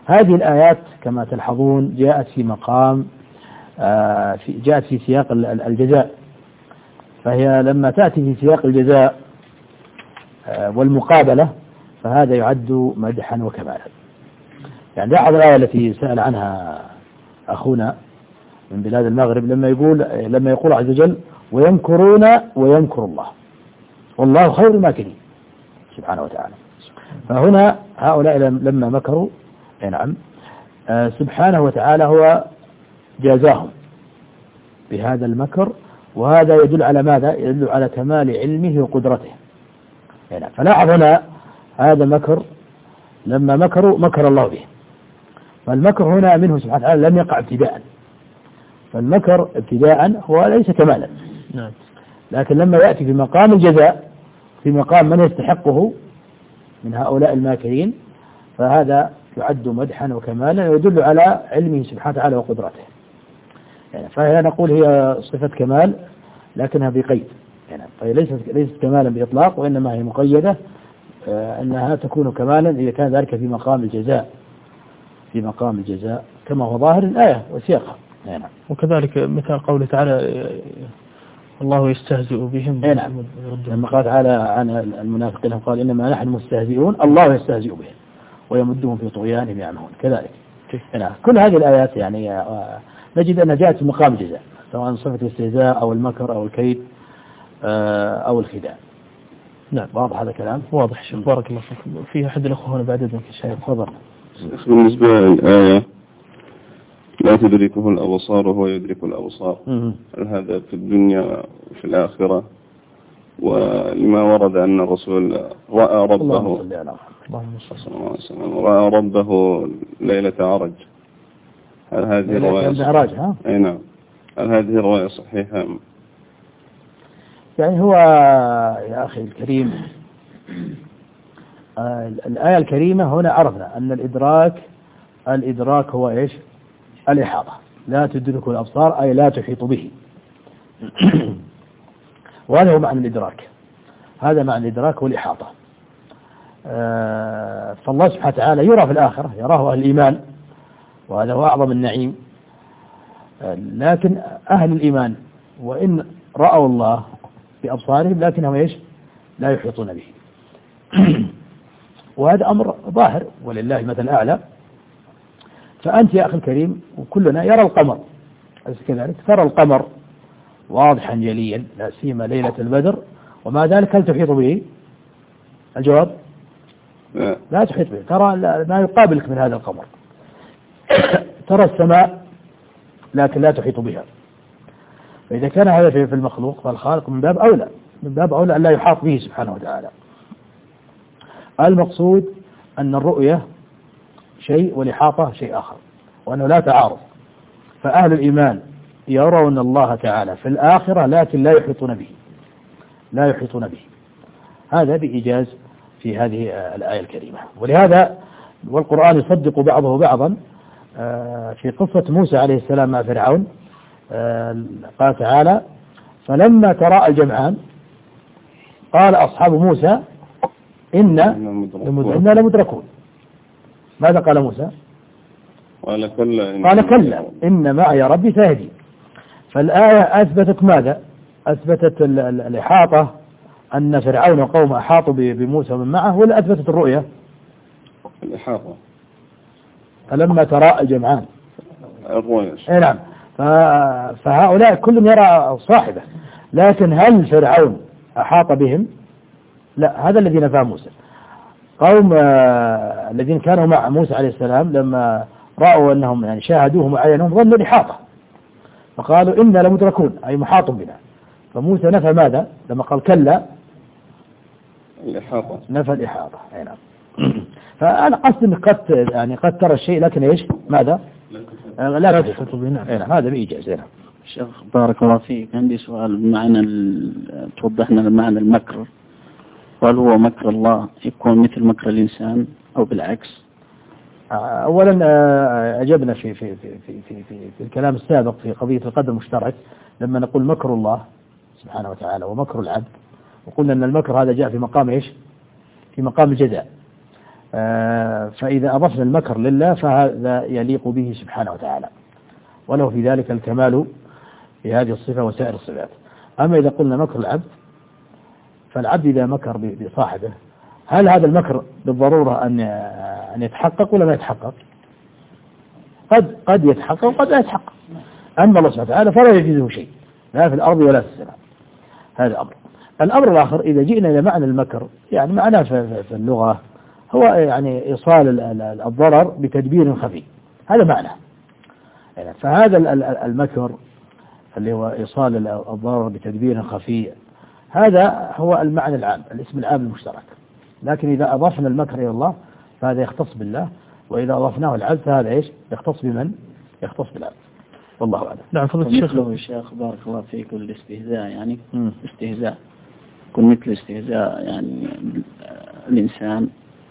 هذه الآيات كما تلحظون جاءت في مقام جاءت في سياق الجزاء، فهي لما تأتي في سياق الجزاء والمقابلة فهذا يعد مدحا وكمالا. يعني لاحظ الآية التي سأل عنها أخونا من بلاد المغرب لما يقول عز وجل ويمكرون ويمكر الله والله خير الماكرين سبحانه وتعالى. فهنا هؤلاء لما مكروا نعم سبحانه وتعالى هو جازاهم بهذا المكر، وهذا يدل على ماذا؟ يدل على كمال علمه وقدرته. يعني فلاحظ هنا هذا مكر لما مكروا مكر الله به، فالمكر هنا منه سبحانه وتعالى لم يقع ابتداء، فالمكر ابتداء هو ليس كمالا، لكن لما يأتي في مقام الجزاء في مقام من يستحقه من هؤلاء الماكرين فهذا يعد مدحا وكمالا ويدل على علمه سبحانه وتعالى وقدرته. يعني فهي نقول هي صفة كمال لكنها بقيد، يعني فهي ليست كمالا بإطلاق، وإنما هي مقيدة أنها تكون كمالا إذا كان ذلك في مقام الجزاء، في مقام الجزاء كما هو ظاهر الآية وسياقها. يعني وكذلك مثال قوله تعالى الله يستهزئ بهم. نعم لما قال تعالى عن المنافقين قال إنما نحن مستهزئون الله يستهزئ بهم ويمدهم في طغيانهم يعمهون كذلك. نعم كل هذه الآيات يعني نجد أنها جاءت في مقام الجزاء سواء صفة الاستهزاء أو المكر أو الكيد أو الخداع. نعم واضح هذا الكلام؟ واضح شيخ بارك الله فيكم. في أحد الأخوة هنا بعد إذنك الشيخ تفضل. بالنسبة للآية لا تدركه الأبصار وهو يدرك الأبصار، هل هذا في الدنيا وفي الآخرة؟ ولما ورد أن الرسول رأى ربه رأى ربه ليلة عرج، هل هذه رواية أي نعم هل هذه رواية صحيحة؟ يعني هو يا أخي الكريم الآية الكريمة هنا عرفنا أن الإدراك هو إيش؟ الإحاطة، لا تدرك الأبصار أي لا تحيط به. وهذا هو معنى الإدراك، هذا معنى الإدراك والإحاطة. فالله سبحانه وتعالى يرى في الآخرة، يراه أهل الإيمان وهذا هو أعظم النعيم، لكن أهل الإيمان وإن رأوا الله بأبصارهم لكنهم إيش؟ لا يحيطون به. وهذا أمر ظاهر ولله المثل الأعلى. فأنت يا أخي الكريم وكلنا يرى القمر كذلك، ترى القمر واضحا جليا لا سيما ليلة البدر، وما ذلك هل تحيط به؟ الجواب لا تحيط به، ترى ما يقابلك من هذا القمر. ترى السماء لكن لا تحيط بها. فإذا كان هذا في المخلوق فالخالق من باب أولى أن لا يحاط به سبحانه وتعالى. المقصود أن الرؤية شيء والإحاطة شيء آخر، وأنه لا تعارض. فأهل الإيمان يرون الله تعالى في الآخرة لكن لا يحيطون به، هذا بإيجاز في هذه الآية الكريمة. ولهذا والقرآن يصدق بعضه بعضا. في قصة موسى عليه السلام مع فرعون قال تعالى فلما تراءى الجمعان قال أصحاب موسى إنا لمدركون. ماذا قال موسى؟ قال كلا إن معي ربي سيهدين. فالآية أثبتت ماذا؟ أثبتت الإحاطة أن فرعون وقومه أحاطوا بموسى ومن معه، ولا أثبتت الرؤية؟ الإحاطة. فلما تراءى الجمعان الرؤية. نعم. فهؤلاء كل يرى صاحبه، لكن هل فرعون أحاط بهم؟ لا، هذا الذي نفاه موسى. قوم الذين كانوا مع موسى عليه السلام لما رأوا أنهم يعني شاهدوهم وعينهم ظنوا الإحاطة، فقالوا إنا لمدركون أي محاط بنا. فموسى نفى ماذا؟ لما قال كلا الإحاطة، نفى الإحاطة. نعم. فأنا قصد قد ترى الشيء لكن إيش؟ ماذا؟ لا تحيط به. نعم هذا بإيجاز. نعم. شيخ بارك الله فيك، عندي سؤال بمعنى توضح لنا معنى المكر. هل هو مكر الله يكون مثل مكر الإنسان أو بالعكس؟ أولا أجبنا في في في في في في, في الكلام السابق في قضية القدر المشترك لما نقول مكر الله سبحانه وتعالى ومكر العبد، وقلنا أن المكر هذا جاء في مقام إيش؟ في مقام الجزاء. فإذا أضفنا المكر لله فهذا يليق به سبحانه وتعالى، وله في ذلك الكمال في هذه الصفة وسائر الصفات. أما إذا قلنا مكر العبد، فالعبد إذا مكر بصاحبه، هل هذا المكر بالضرورة أن يتحقق ولا لا يتحقق؟ قد يتحقق وقد لا يتحقق. أما الله سبحانه وتعالى فلا يجوزه شيء، لا في الأرض ولا في السماء. هذا أمر. الأمر الآخر إذا جئنا إلى معنى المكر، يعني معناه في اللغة هو يعني إيصال الضرر بتدبير خفي، هذا معناه. فهذا المكر اللي هو إيصال الضرر بتدبير خفي، هذا هو المعنى العام، الاسم العام المشترك. لكن إذا أضفنا المكر إلى الله فهذا يختص بالله، وإذا أضفناه العبد فهذا إيش؟ يختص بمن؟ يختص بالعبد. والله أعلم. نعم. فضيلة الشيخ بارك الله فيك، الاستهزاء يعني استهزاء يكون مثل استهزاء يعني الإنسان،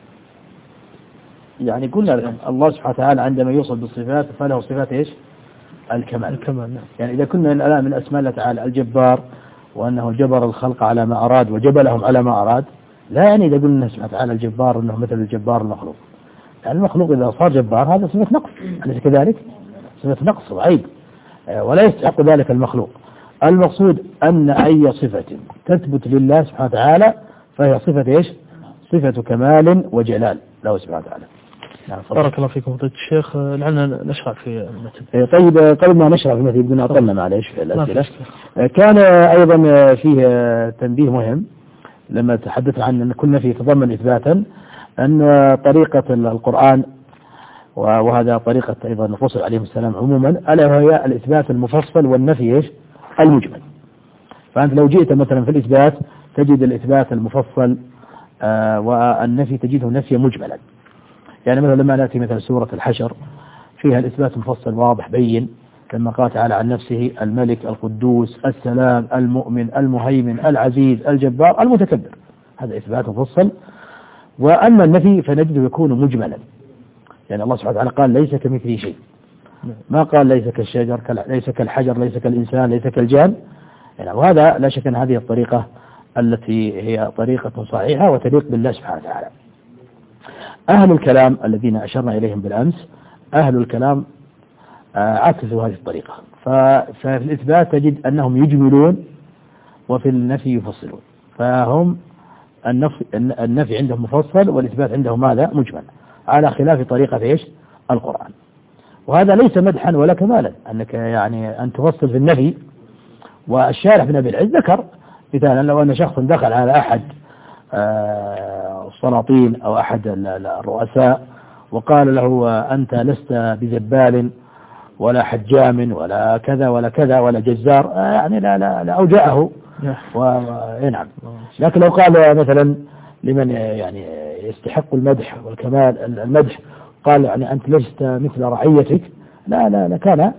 يعني قلنا الله سبحانه وتعالى عندما يوصل بالصفات فله صفات إيش؟ الكمال. نعم. يعني إذا كنا الآن من أسماء الله تعالى الجبار، وأنه جبر الخلق على ما أراد وجبلهم على ما أراد، لا يعني إذا قلنا سبحانه وتعالى الجبار أنه مثل الجبار المخلوق. يعني المخلوق إذا صار جبار هذا صفة نقص، أليس كذلك؟ صفة نقص وعيب، ولا يستحق ذلك المخلوق. المقصود أن أي صفة تثبت لله سبحانه وتعالى فهي صفة إيش؟ صفة كمال وجلال له سبحانه وتعالى. بارك الله فيكم فضيلة الشيخ. لعلنا نشرع في المتن. طيب قبل ما نشرع في المتن بدنا أطلنا معلش في الأسئلة. كان أيضا فيه تنبيه مهم لما تحدثنا عن أن كنا فيه تضمن إثباتا أن طريقة القرآن، وهذا طريقة أيضا الرسل عليهم السلام عموما، ألا وهي الإثبات المفصل والنفي إيش؟ المجمل. فأنت لو جئت مثلا في الإثبات تجد الإثبات المفصل والنفي تجده نفيا مجملا. يعني مثلا لما نأتي مثلا سورة الحشر فيها الإثبات مفصل واضح بين، لما قال تعالى عن نفسه الملك القدوس السلام المؤمن المهيمن العزيز الجبار المتكبر، هذا إثبات مفصل. وأما النفي فنجده يكون مجملا، يعني الله سبحانه وتعالى قال ليس كمثله شيء، ما قال ليس كالشجر ليس كالحجر ليس كالإنسان ليس كالجان. يعني وهذا لا شك أن هذه الطريقة التي هي طريقة صحيحة وتليق بالله سبحانه وتعالى. أهل الكلام الذين أشرنا إليهم بالأمس، أهل الكلام عكسوا هذه الطريقة، ففي الإثبات تجد أنهم يجملون وفي النفي يفصلون، فهم النفي عندهم مفصل والإثبات عندهم ماذا؟ مجمل، على خلاف طريقة إيش؟ القرآن. وهذا ليس مدحا ولا كمالا أنك يعني أن تفصل في النفي. والشارح بن أبي العز ذكر مثالا لو أن شخص دخل على أحد السلاطين أو أحد الرؤساء وقال له أنت لست بزبال ولا حجام ولا كذا ولا كذا ولا جزار، يعني لا أوجعه. نعم. لكن لو قال مثلا لمن يعني يستحق المدح والكمال المدح، قال يعني أنت لست مثل رعيتك، لا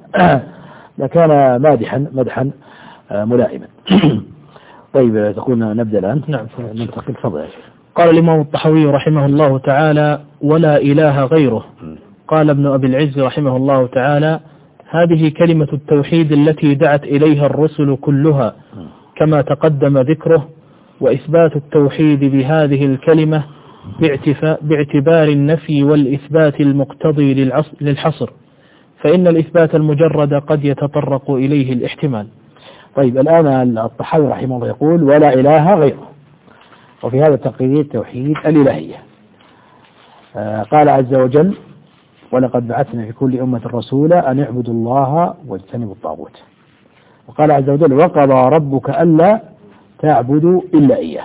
لكان مدحا ملائما. طيب تقولنا نبدأ الآن. نعم. ننتقل. تفضل يا شيخ. قال الإمام الطحاوي رحمه الله تعالى ولا إله غيره. قال ابن أبي العز رحمه الله تعالى هذه كلمة التوحيد التي دعت إليها الرسل كلها كما تقدم ذكره، وإثبات التوحيد بهذه الكلمة باعتبار النفي والإثبات المقتضي للحصر، فإن الإثبات المجرد قد يتطرق إليه الاحتمال. طيب الآن الطحاوي رحمه الله يقول ولا إله غيره، وفي هذا تقرير توحيد الإلهية. قال عز وجل ولقد بعثنا في كل أمة رسولا أن اعبدوا الله واجتنبوا الطاغوت. وقال عز وجل وقضى ربك ألا تعبدوا إلا إياه.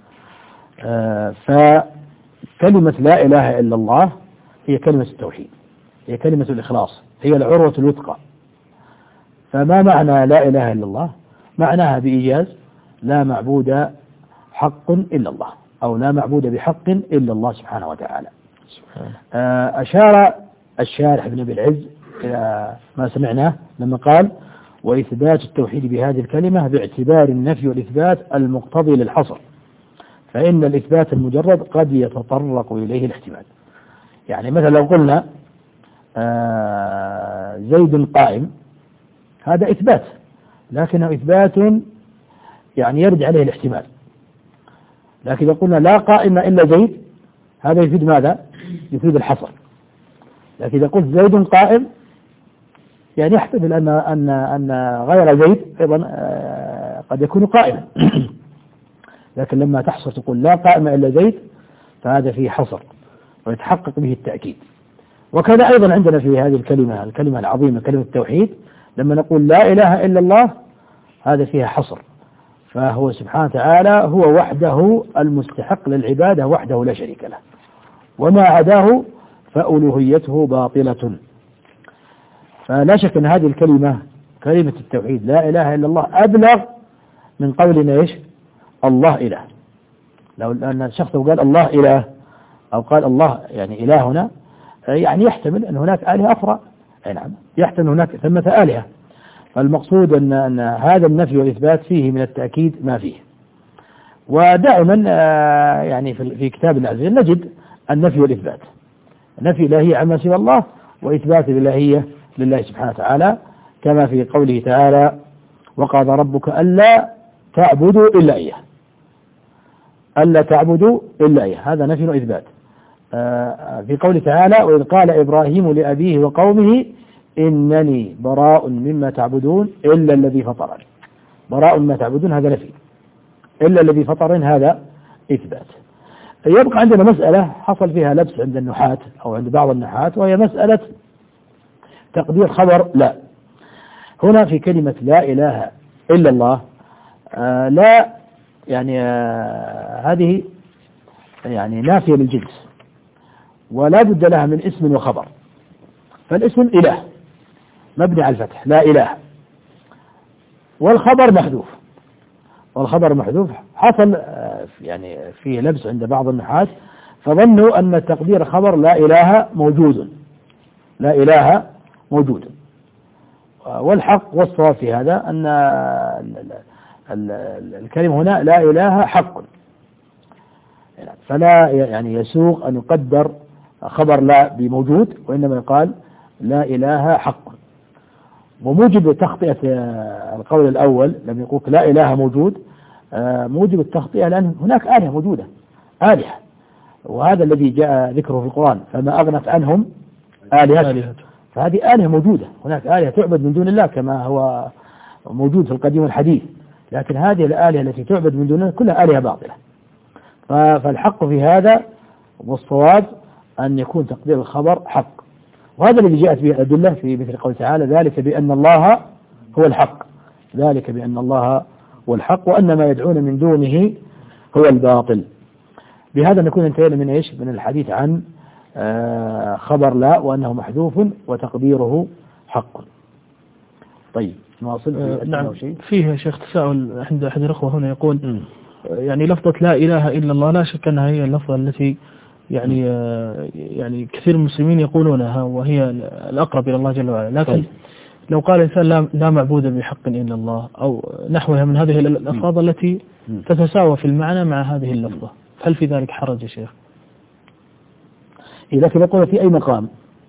فكلمة لا إله إلا الله هي كلمة التوحيد، هي كلمة الإخلاص، هي العروة الوثقى. فما معنى لا إله إلا الله؟ معناها بإيجاز لا معبود حق إلا الله، أو لا معبود بحق إلا الله سبحانه وتعالى. أشار الشارح ابن أبي العز إلى ما سمعناه لما قال وإثبات التوحيد بهذه الكلمة باعتبار النفي والإثبات المقتضي للحصر، فإن الإثبات المجرد قد يتطرق إليه الاحتمال. يعني مثلا لو قلنا زيد قائم، هذا إثبات لكنه إثبات يعني يرد عليه الاحتمال. لكن إذا قلنا لا قائم إلا زيد، هذا يفيد ماذا؟ يفيد الحصر. لكن إذا قلت زيد قائم يعني يحتمل أن غير زيد أيضا قد يكون قائما. لكن لما تحصر تقول لا قائم إلا زيد فهذا فيه حصر ويتحقق به التأكيد. وكذا أيضا عندنا في هذه الكلمة العظيمة كلمة التوحيد لما نقول لا إله إلا الله هذا فيها حصر، فهو سبحانه وتعالى هو وحده المستحق للعبادة وحده لا شريك له، وما عداه فألوهيته باطلة. فلا شك أن هذه الكلمة كلمة التوحيد لا إله إلا الله أبلغ من قولنا إيش؟ الله إله. لو أن الشخص قال الله إله أو قال الله يعني إلهنا يعني يحتمل أن هناك آلهة أخرى، نعم يحتمل هناك ثمة آلهة. فالمقصود أن هذا النفي والإثبات فيه من التأكيد ما فيه. ودائما يعني في كتاب الله عز وجل نجد النفي والإثبات، نفي الإلهية عما سوى الله وإثبات الإلهية لله سبحانه وتعالى، كما في قوله تعالى وقضى ربك ألا تعبدوا إلا إياه، ألا تعبدوا إلا إياه، هذا نفي وإثبات. في قوله تعالى وإذ قال إبراهيم لأبيه وقومه إنني براء مما تعبدون إلا الذي فطرني، براء مما تعبدون هذا نفي، إلا الذي فطرني هذا إثبات. يبقى عندنا مسألة حصل فيها لبس عند النحاة أو عند بعض النحاة، وهي مسألة تقدير خبر لا. هنا في كلمة لا إله إلا الله لا يعني هذه يعني نافية للجنس ولا بد لها من اسم وخبر. فالاسم إله مبني على الفتح لا إله، والخبر محذوف، والخبر محذوف. حصل يعني فيه لبس عند بعض النحاة فظنوا أن تقدير خبر لا إله موجود، لا إله موجود. والحق والصواب في هذا أن الكلمة هنا لا إله حق، فلا يعني يسوغ أن يقدر خبر لا بموجود، وإنما يقال لا إله حق. وموجب تخطئة القول الأول لم يقول لا إله موجود، موجب التخطئة لأن هناك آلهة موجودة، آلهة، وهذا الذي جاء ذكره في القرآن فما أغنت عنهم آلهة. فهذه آلهة موجودة، هناك آلهة تعبد من دون الله كما هو موجود في القديم والحديث، لكن هذه الآلهة التي تعبد من دون الله كلها آلهة باطلة. فالحق في هذا والصواب أن يكون تقدير الخبر حق، وهذا الذي جاءت به الأدلة في مثل قوله تعالى ذلك بأن الله هو الحق، ذلك بأن الله هو الحق وأن ما يدعون من دونه هو الباطل. بهذا نكون انتهينا من إيش؟ من الحديث عن خبر لا وأنه محذوف وتقديره حق. طيب نواصل. نعم فيه شيخ تساؤل عند أحد الأخوة هنا يقول يعني لفظة لا إله إلا الله لا شك أنها هي اللفظة التي يعني كثير من المسلمين يقولونها وهي الأقرب إلى الله جل وعلا، لكن لو قال إنسان لا معبود بحق إلا الله أو نحوها من هذه الألفاظ التي تتساوى في المعنى مع هذه اللفظة، هل في ذلك حرج يا شيخ؟ إذا كان يقول في أي مقام،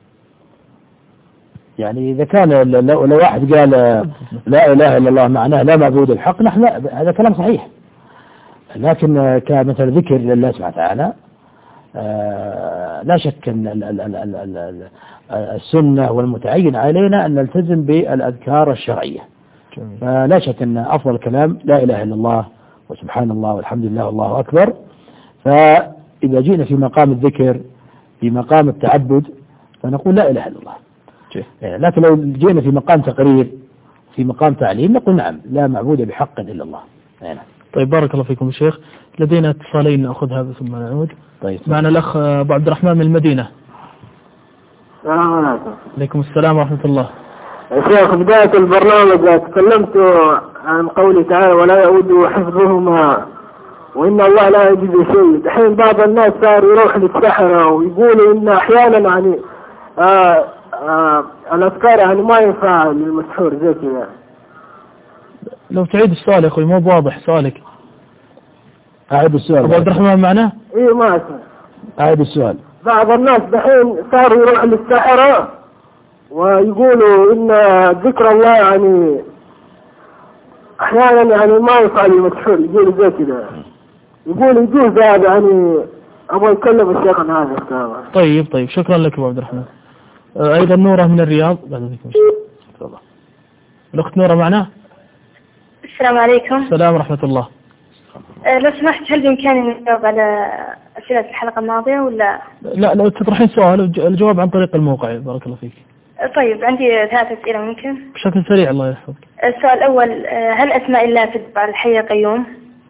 يعني إذا كان لو واحد قال لا إله إلا الله معناه لا معبود الحق، نحن هذا كلام صحيح، لكن كمثل ذكر لله سبحانه وتعالى لا شك أن السنة والمتعين علينا أن نلتزم بالأذكار الشرعية. فلا شك أن أفضل الكلام لا إله إلا الله وسبحان الله والحمد لله والله أكبر. فإذا جئنا في مقام الذكر في مقام التعبد فنقول لا إله إلا الله، لكن لو جئنا في مقام تقرير في مقام تعليم نقول نعم لا معبود بحق إلا الله. طيب بارك الله فيكم الشيخ، لدينا اتصالين نأخذها ثم نعود. طيب معنا الأخ أبو عبد الرحمن من المدينة. السلام عليكم. عليكم السلام ورحمة الله. يا شيخ بداية البرنامج تكلمت عن قوله تعالى ولا يؤود حفظهما وإن الله لا يجد شيء. الحين بعض الناس صار يروح للسحرة ويقولوا إن أحيانا يعني الأذكار يعني ما ينفع للمسحور زي كذا. لو تعيد السؤال يا أخوي مو واضح سؤالك. أعيد السؤال. أبو عبد الرحمن معنا؟ إيه ما أسمع. أعيد السؤال. بعض الناس دحين صاروا يروح للسحرة ويقولوا إن ذكر الله يعني أحيانا يعني ما ينفع للمسحور، يقولوا زي كذا، يقول يجوز هذا يعني أبغى يكلم الشيخ عن هذا أستاذ. طيب شكرا لك أبو عبد الرحمن. أيضا نورة من الرياض بعد ذلك. تفضل. الأخت نورة معنا. السلام عليكم. السلام ورحمة الله. لو سمحت، هل بإمكاني نجاوب على أسئلة الحلقة الماضية ولا؟ لا، لو تطرحين سؤال الجواب عن طريق الموقع. بارك الله فيك. طيب، عندي 3 أسئلة ممكن؟ بشكل سريع الله يحفظك. السؤال الأول، هل أسماء الله تدل على الحي القيوم؟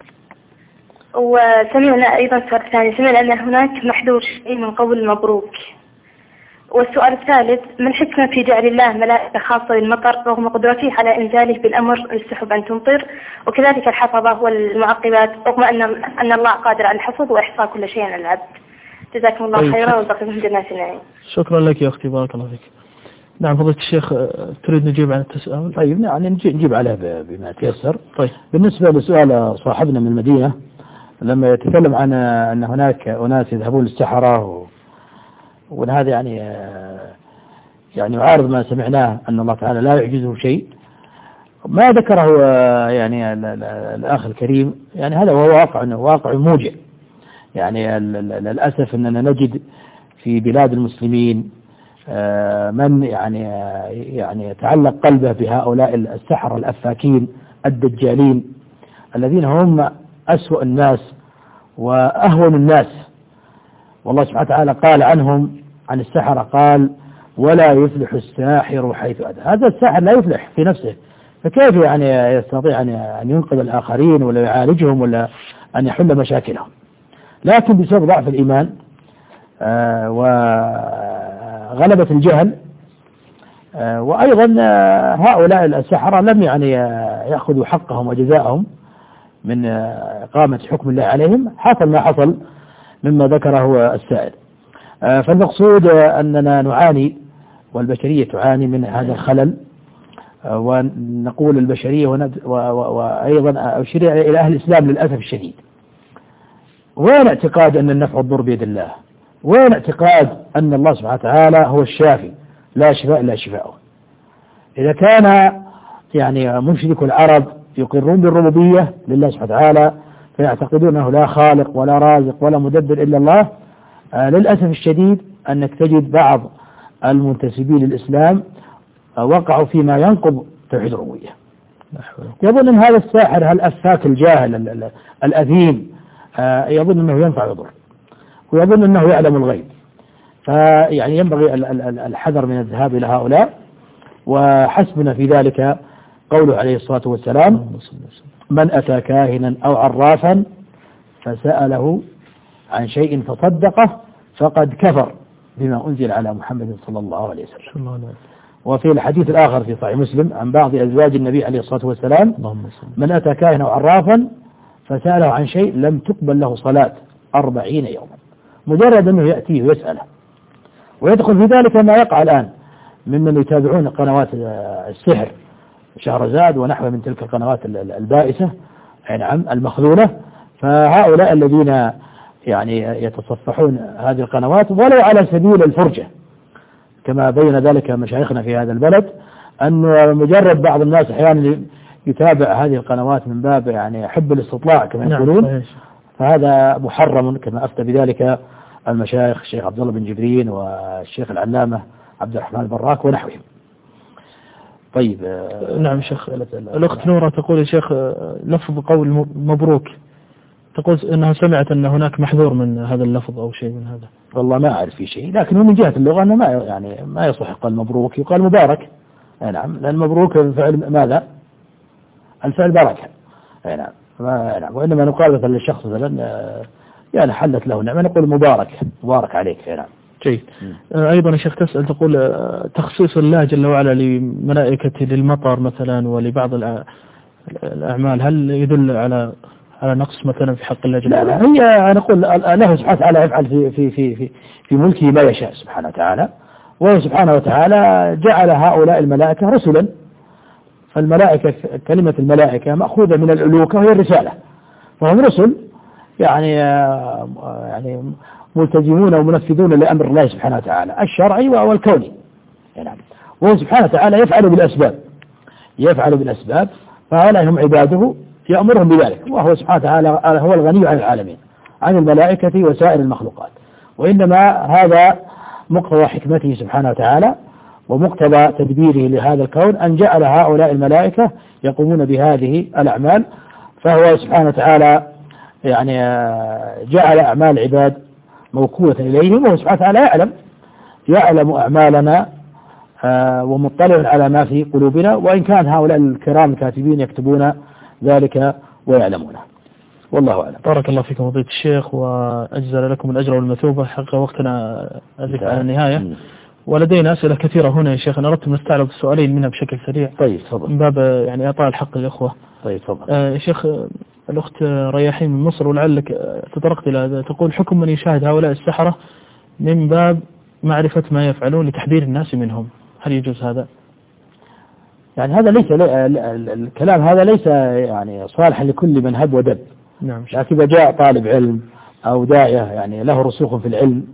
وسمعنا أيضا السؤال الثاني، سمعنا أن هناك محذور شيء من قول مبروك. والسؤال الثالث، ما الحكمة في جعل الله ملائكة خاصة للمطر رغم قدرته على إنزاله بالأمر السحب أن تمطر، وكذلك الحفظة والمعقبات رغم أن الله قادر على الحفظ وإحصاء كل شيء على العبد. جزاكم الله خيرا وبقي من جنات النعيم. شكرا لك يا أختي، بارك الله فيك. نعم فضيلة الشيخ، تريد نجيب عن التساؤل؟ طيب يعني نجيب عليه بما تيسر. طيب، بالنسبة لسؤال صاحبنا من المدينة لما يتكلم عن أن هناك أناس يذهبون للسحرة وأن هذا يعني يعارض ما سمعناه أن الله تعالى لا يعجزه شيء، ما ذكره يعني الأخ الكريم، يعني هذا هو واقع موجع. يعني للأسف أننا نجد في بلاد المسلمين من يعني يتعلق قلبه بهؤلاء السحرة الأفاكين الدجالين الذين هم أسوأ الناس وأهون الناس. والله سبحانه وتعالى قال عنهم عن السحرة، قال ولا يفلح الساحر حيث أتى. هذا الساحر لا يفلح في نفسه، فكيف يعني يستطيع أن ينقذ الآخرين ولا يعالجهم ولا أن يحل مشاكلهم؟ لكن بسبب ضعف الإيمان وغلبة الجهل، وأيضا هؤلاء السحرة لم يعني يأخذوا حقهم وجزاءهم من إقامة حكم الله عليهم، حصل ما حصل مما ذكره السائل. فالمقصود أننا نعاني والبشرية تعاني من هذا الخلل، ونقول البشرية وأيضا أشير إلى أهل الإسلام للأسف الشديد، وين اعتقاد أن النفع والضر بيد الله؟ وين اعتقاد أن الله سبحانه وتعالى هو الشافي لا شفاء إلا شفاؤه؟ إذا كان يعني مشرك العرب يقرون بالربوبية لله سبحانه وتعالى فيعتقدون أنه لا خالق ولا رازق ولا مدبر إلا الله، للأسف الشديد أنك تجد بعض المنتسبين للإسلام وقعوا فيما ينقض توحيد الربوبية. يظن أن هذا الساحر الأفاك الجاهل الأثيم يظن أنه ينفع ويضر، ويظن أنه يعلم الغيب. فيعني ينبغي الحذر من الذهاب إلى هؤلاء، وحسبنا في ذلك قوله عليه الصلاة والسلام: من أتى كاهنا أو عرافا فسأله عن شيء فصدقه فقد كفر بما أنزل على محمد صلى الله عليه وسلم. وفي الحديث الآخر في صحيح مسلم عن بعض أزواج النبي عليه الصلاة والسلام: من أتى كاهنا أو عرافا فسأله عن شيء لم تقبل له صلاة 40 يوما. مجرد أنه يأتيه ويسأله. ويدخل في ذلك ما يقع الآن ممن يتابعون قنوات السحر، شهرزاد ونحو من تلك القنوات البائسة نعم المخذولة. فهؤلاء الذين يعني يتصفحون هذه القنوات ولو على سبيل الفرجة، كما بين ذلك مشايخنا في هذا البلد، أن مجرد بعض الناس أحيانا يتابع هذه القنوات من باب يعني حب الاستطلاع كما يقولون، فهذا محرم كما أفتى بذلك المشايخ الشيخ عبد الله بن جبرين والشيخ العلامة عبد الرحمن البراك ونحوهم. طيب نعم شيخ. الأخت نورة تقول يا شيخ لفظ قول مبروك، تقول أنها سمعت أن هناك محذور من هذا اللفظ أو شيء من هذا. والله ما أعرف في شيء، لكن من جهة اللغة أنه ما يصح يقال مبروك، يقال مبارك. نعم، لأن مبروك الفعل ماذا؟ الفعل بركة. نعم. وإنما نقال مثلا للشخص مثلا يعني حلت له نعمة نقول مبارك عليك. نعم. جيد. أيضا يا شيخ تسأل تقول تخصيص الله جل وعلا لملائكة للمطر مثلا ولبعض الأعمال، هل يدل على نقص مثلا في حق الله جل وعلا؟ لا، هي نقول له سبحانه وتعالى يفعل في ملكه ما يشاء سبحانه وتعالى، وهو سبحانه وتعالى جعل هؤلاء الملائكة رسلا. فالملائكة كلمة الملائكة مأخوذة من الألوكة وهي الرسالة، فهم رسل يعني ملتزمون ومنفذون لأمر الله سبحانه وتعالى الشرعي والكوني. يعني وهو سبحانه وتعالى يفعل بالأسباب، فهؤلاء هم عباده يأمرهم بذلك، وهو سبحانه وتعالى هو الغني عن العالمين. عن الملائكة وسائر المخلوقات، وإنما هذا مقتضى حكمته سبحانه وتعالى ومقتضى تدبيره لهذا الكون أن جعل هؤلاء الملائكة يقومون بهذه الأعمال. فهو سبحانه وتعالى يعني جعل أعمال العباد موكولة إليهم، وهو سبحانه وتعالى يعلم أعمالنا ومطلع على ما في قلوبنا، وإن كان هؤلاء الكرام الكاتبين يكتبون ذلك ويعلمونه. والله أعلم. بارك الله فيكم فضيلة الشيخ، وأجزل لكم الأجر والمثوبة. حق وقتنا أزف على النهاية، ولدينا أسئلة كثيرة هنا يا شيخ، أنا أردت أن نستعرض السؤالين منها بشكل سريع. طيب تفضل. من باب يعني إعطاء الحق للإخوة. طيب تفضل. يا شيخ، الأخت رياحين من مصر، ولعلك تطرقت إلى هذا، تقول حكم من يشاهد هؤلاء السحرة من باب معرفة ما يفعلون لتحذير الناس منهم، هل يجوز هذا؟ يعني هذا ليس الكلام هذا ليس يعني صالحا لكل من هب ودب. نعم. لكن إذا جاء طالب علم أو داعية يعني له رسوخ في العلم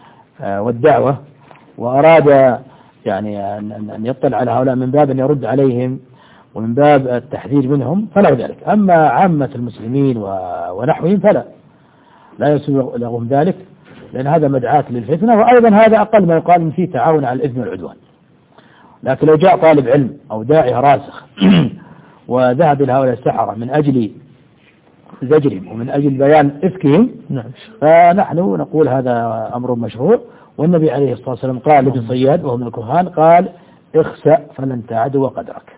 والدعوة وأراد يعني أن يطلع على هؤلاء من باب أن يرد عليهم ومن باب التحذير منهم فلا ذلك. أما عامة المسلمين ونحوهم فلا يسوغ لهم ذلك، لأن هذا مدعاة للفتنة، وأيضا هذا أقل ما يقال فيه تعاون على الإثم والعدوان. لكن لو جاء طالب علم أو داعية راسخ وذهب إلى هؤلاء السحرة من أجل زجرهم ومن أجل بيان إفكهم، فنحن نقول هذا أمر مشروع. والنبي عليه الصلاة والسلام قال لابن صياد وهو من الكهان قال اخسأ فلن تعدو قدرك.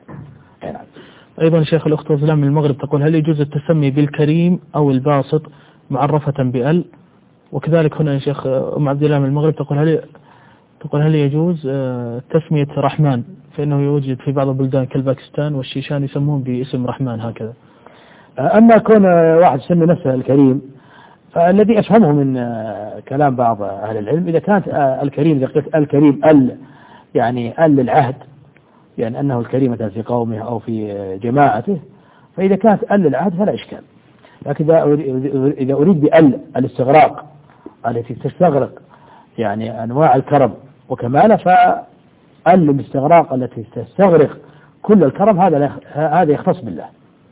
أيضا شيخ الأخت وزلام من المغرب تقول هل يجوز التسمي بالكريم أو الباسط معرفة بأل؟ وكذلك هنا يا شيخ أم عبد الله من المغرب تقول هل يجوز تسمية رحمن، فإنه يوجد في بعض البلدان كالباكستان والشيشان يسمون باسم رحمن هكذا. أما كون واحد يسمي نفسه الكريم، فالذي أفهمه من كلام بعض أهل العلم إذا كانت الكريم إذا قلت الكريم يعني للعهد، يعني أنه الكريم في قومه أو في جماعته، فإذا كانت للعهد فلا إشكال. لكن إذا أريد الاستغراق التي تستغرق يعني أنواع الكرم وكماله، الاستغراق التي تستغرق كل الكرم هذا يختص بالله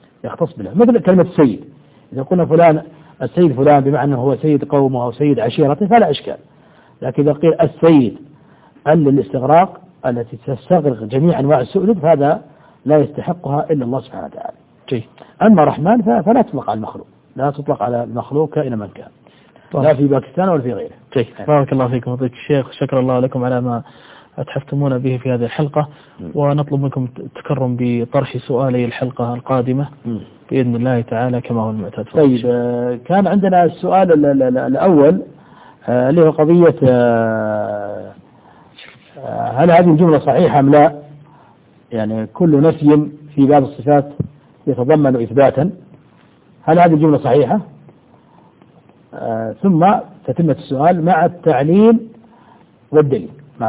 مثل كلمة السيد. إذا قلنا فلان السيد فلان بمعنى هو سيد قومه أو سيد عشيرته فلا إشكال. لكن إذا قيل السيد الاستغراق التي تستغرق جميع أنواع السؤدد فهذا لا يستحقها إلا الله سبحانه وتعالى. أما رحمن فلا تطلق على المخلوق، لا تطلق على المخلوق كائن من كان، لا في باكستان ولا في غيره. بارك الله فيكم فضيلة الشيخ، شكر الله لكم على ما أتحفتمونا به في هذه الحلقة، ونطلب منكم التكرم بطرح سؤالي الحلقة القادمة بإذن الله تعالى كما هو المعتاد. طيب كان عندنا السؤال الأول اللي هو قضية هل هذه الجملة صحيحة أم لا؟ يعني كل نفي في باب الصفات يتضمن إثباتا، هل هذه الجملة صحيحة؟ ثم تتمة السؤال مع التعليل والدليل.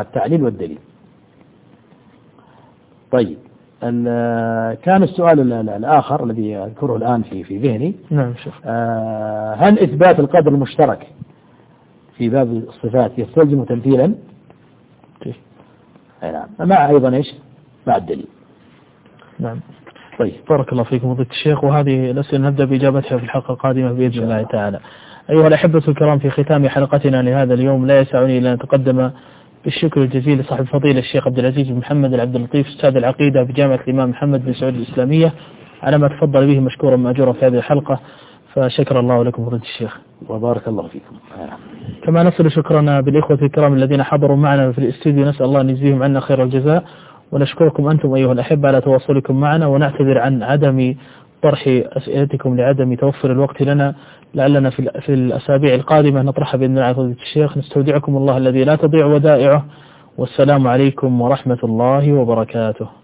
طيب كان السؤال الآخر الذي أذكره الآن في ذهني. نعم شيخ. هل إثبات القدر المشترك في باب الصفات يستلزم تمثيلا؟ نعم. مع أيضا إيش؟ مع الدليل. نعم. طيب بارك الله فيكم فضيلة الشيخ، وهذه الأسئلة نبدأ بإجابتها في الحلقة القادمة بإذن الله تعالى. أيها الأحبة الكرام، في ختام حلقتنا لهذا اليوم لا يسعني إلا أن أتقدم بالشكر الجزيل لصاحب الفضيلة الشيخ عبد العزيز بن محمد العبد اللطيف أستاذ العقيدة بجامعة الإمام محمد بن سعود الإسلامية على ما تفضل به مشكورا مأجورا في هذه الحلقة، فشكر الله لكم فضيلة الشيخ وبارك الله فيكم. كما نصل شكرنا بالإخوة الكرام الذين حضروا معنا في الاستوديو، نسأل الله أن يجزيهم عنا خير الجزاء، ونشكركم أنتم أيها الأحبة على تواصلكم معنا، ونعتذر عن عدم طرح أسئلتكم لعدم توفر الوقت لنا، لعلنا في الأسابيع القادمة نطرحها بإذن الله فضيلة الشيخ. نستودعكم الله الذي لا تضيع ودائعه، والسلام عليكم ورحمة الله وبركاته.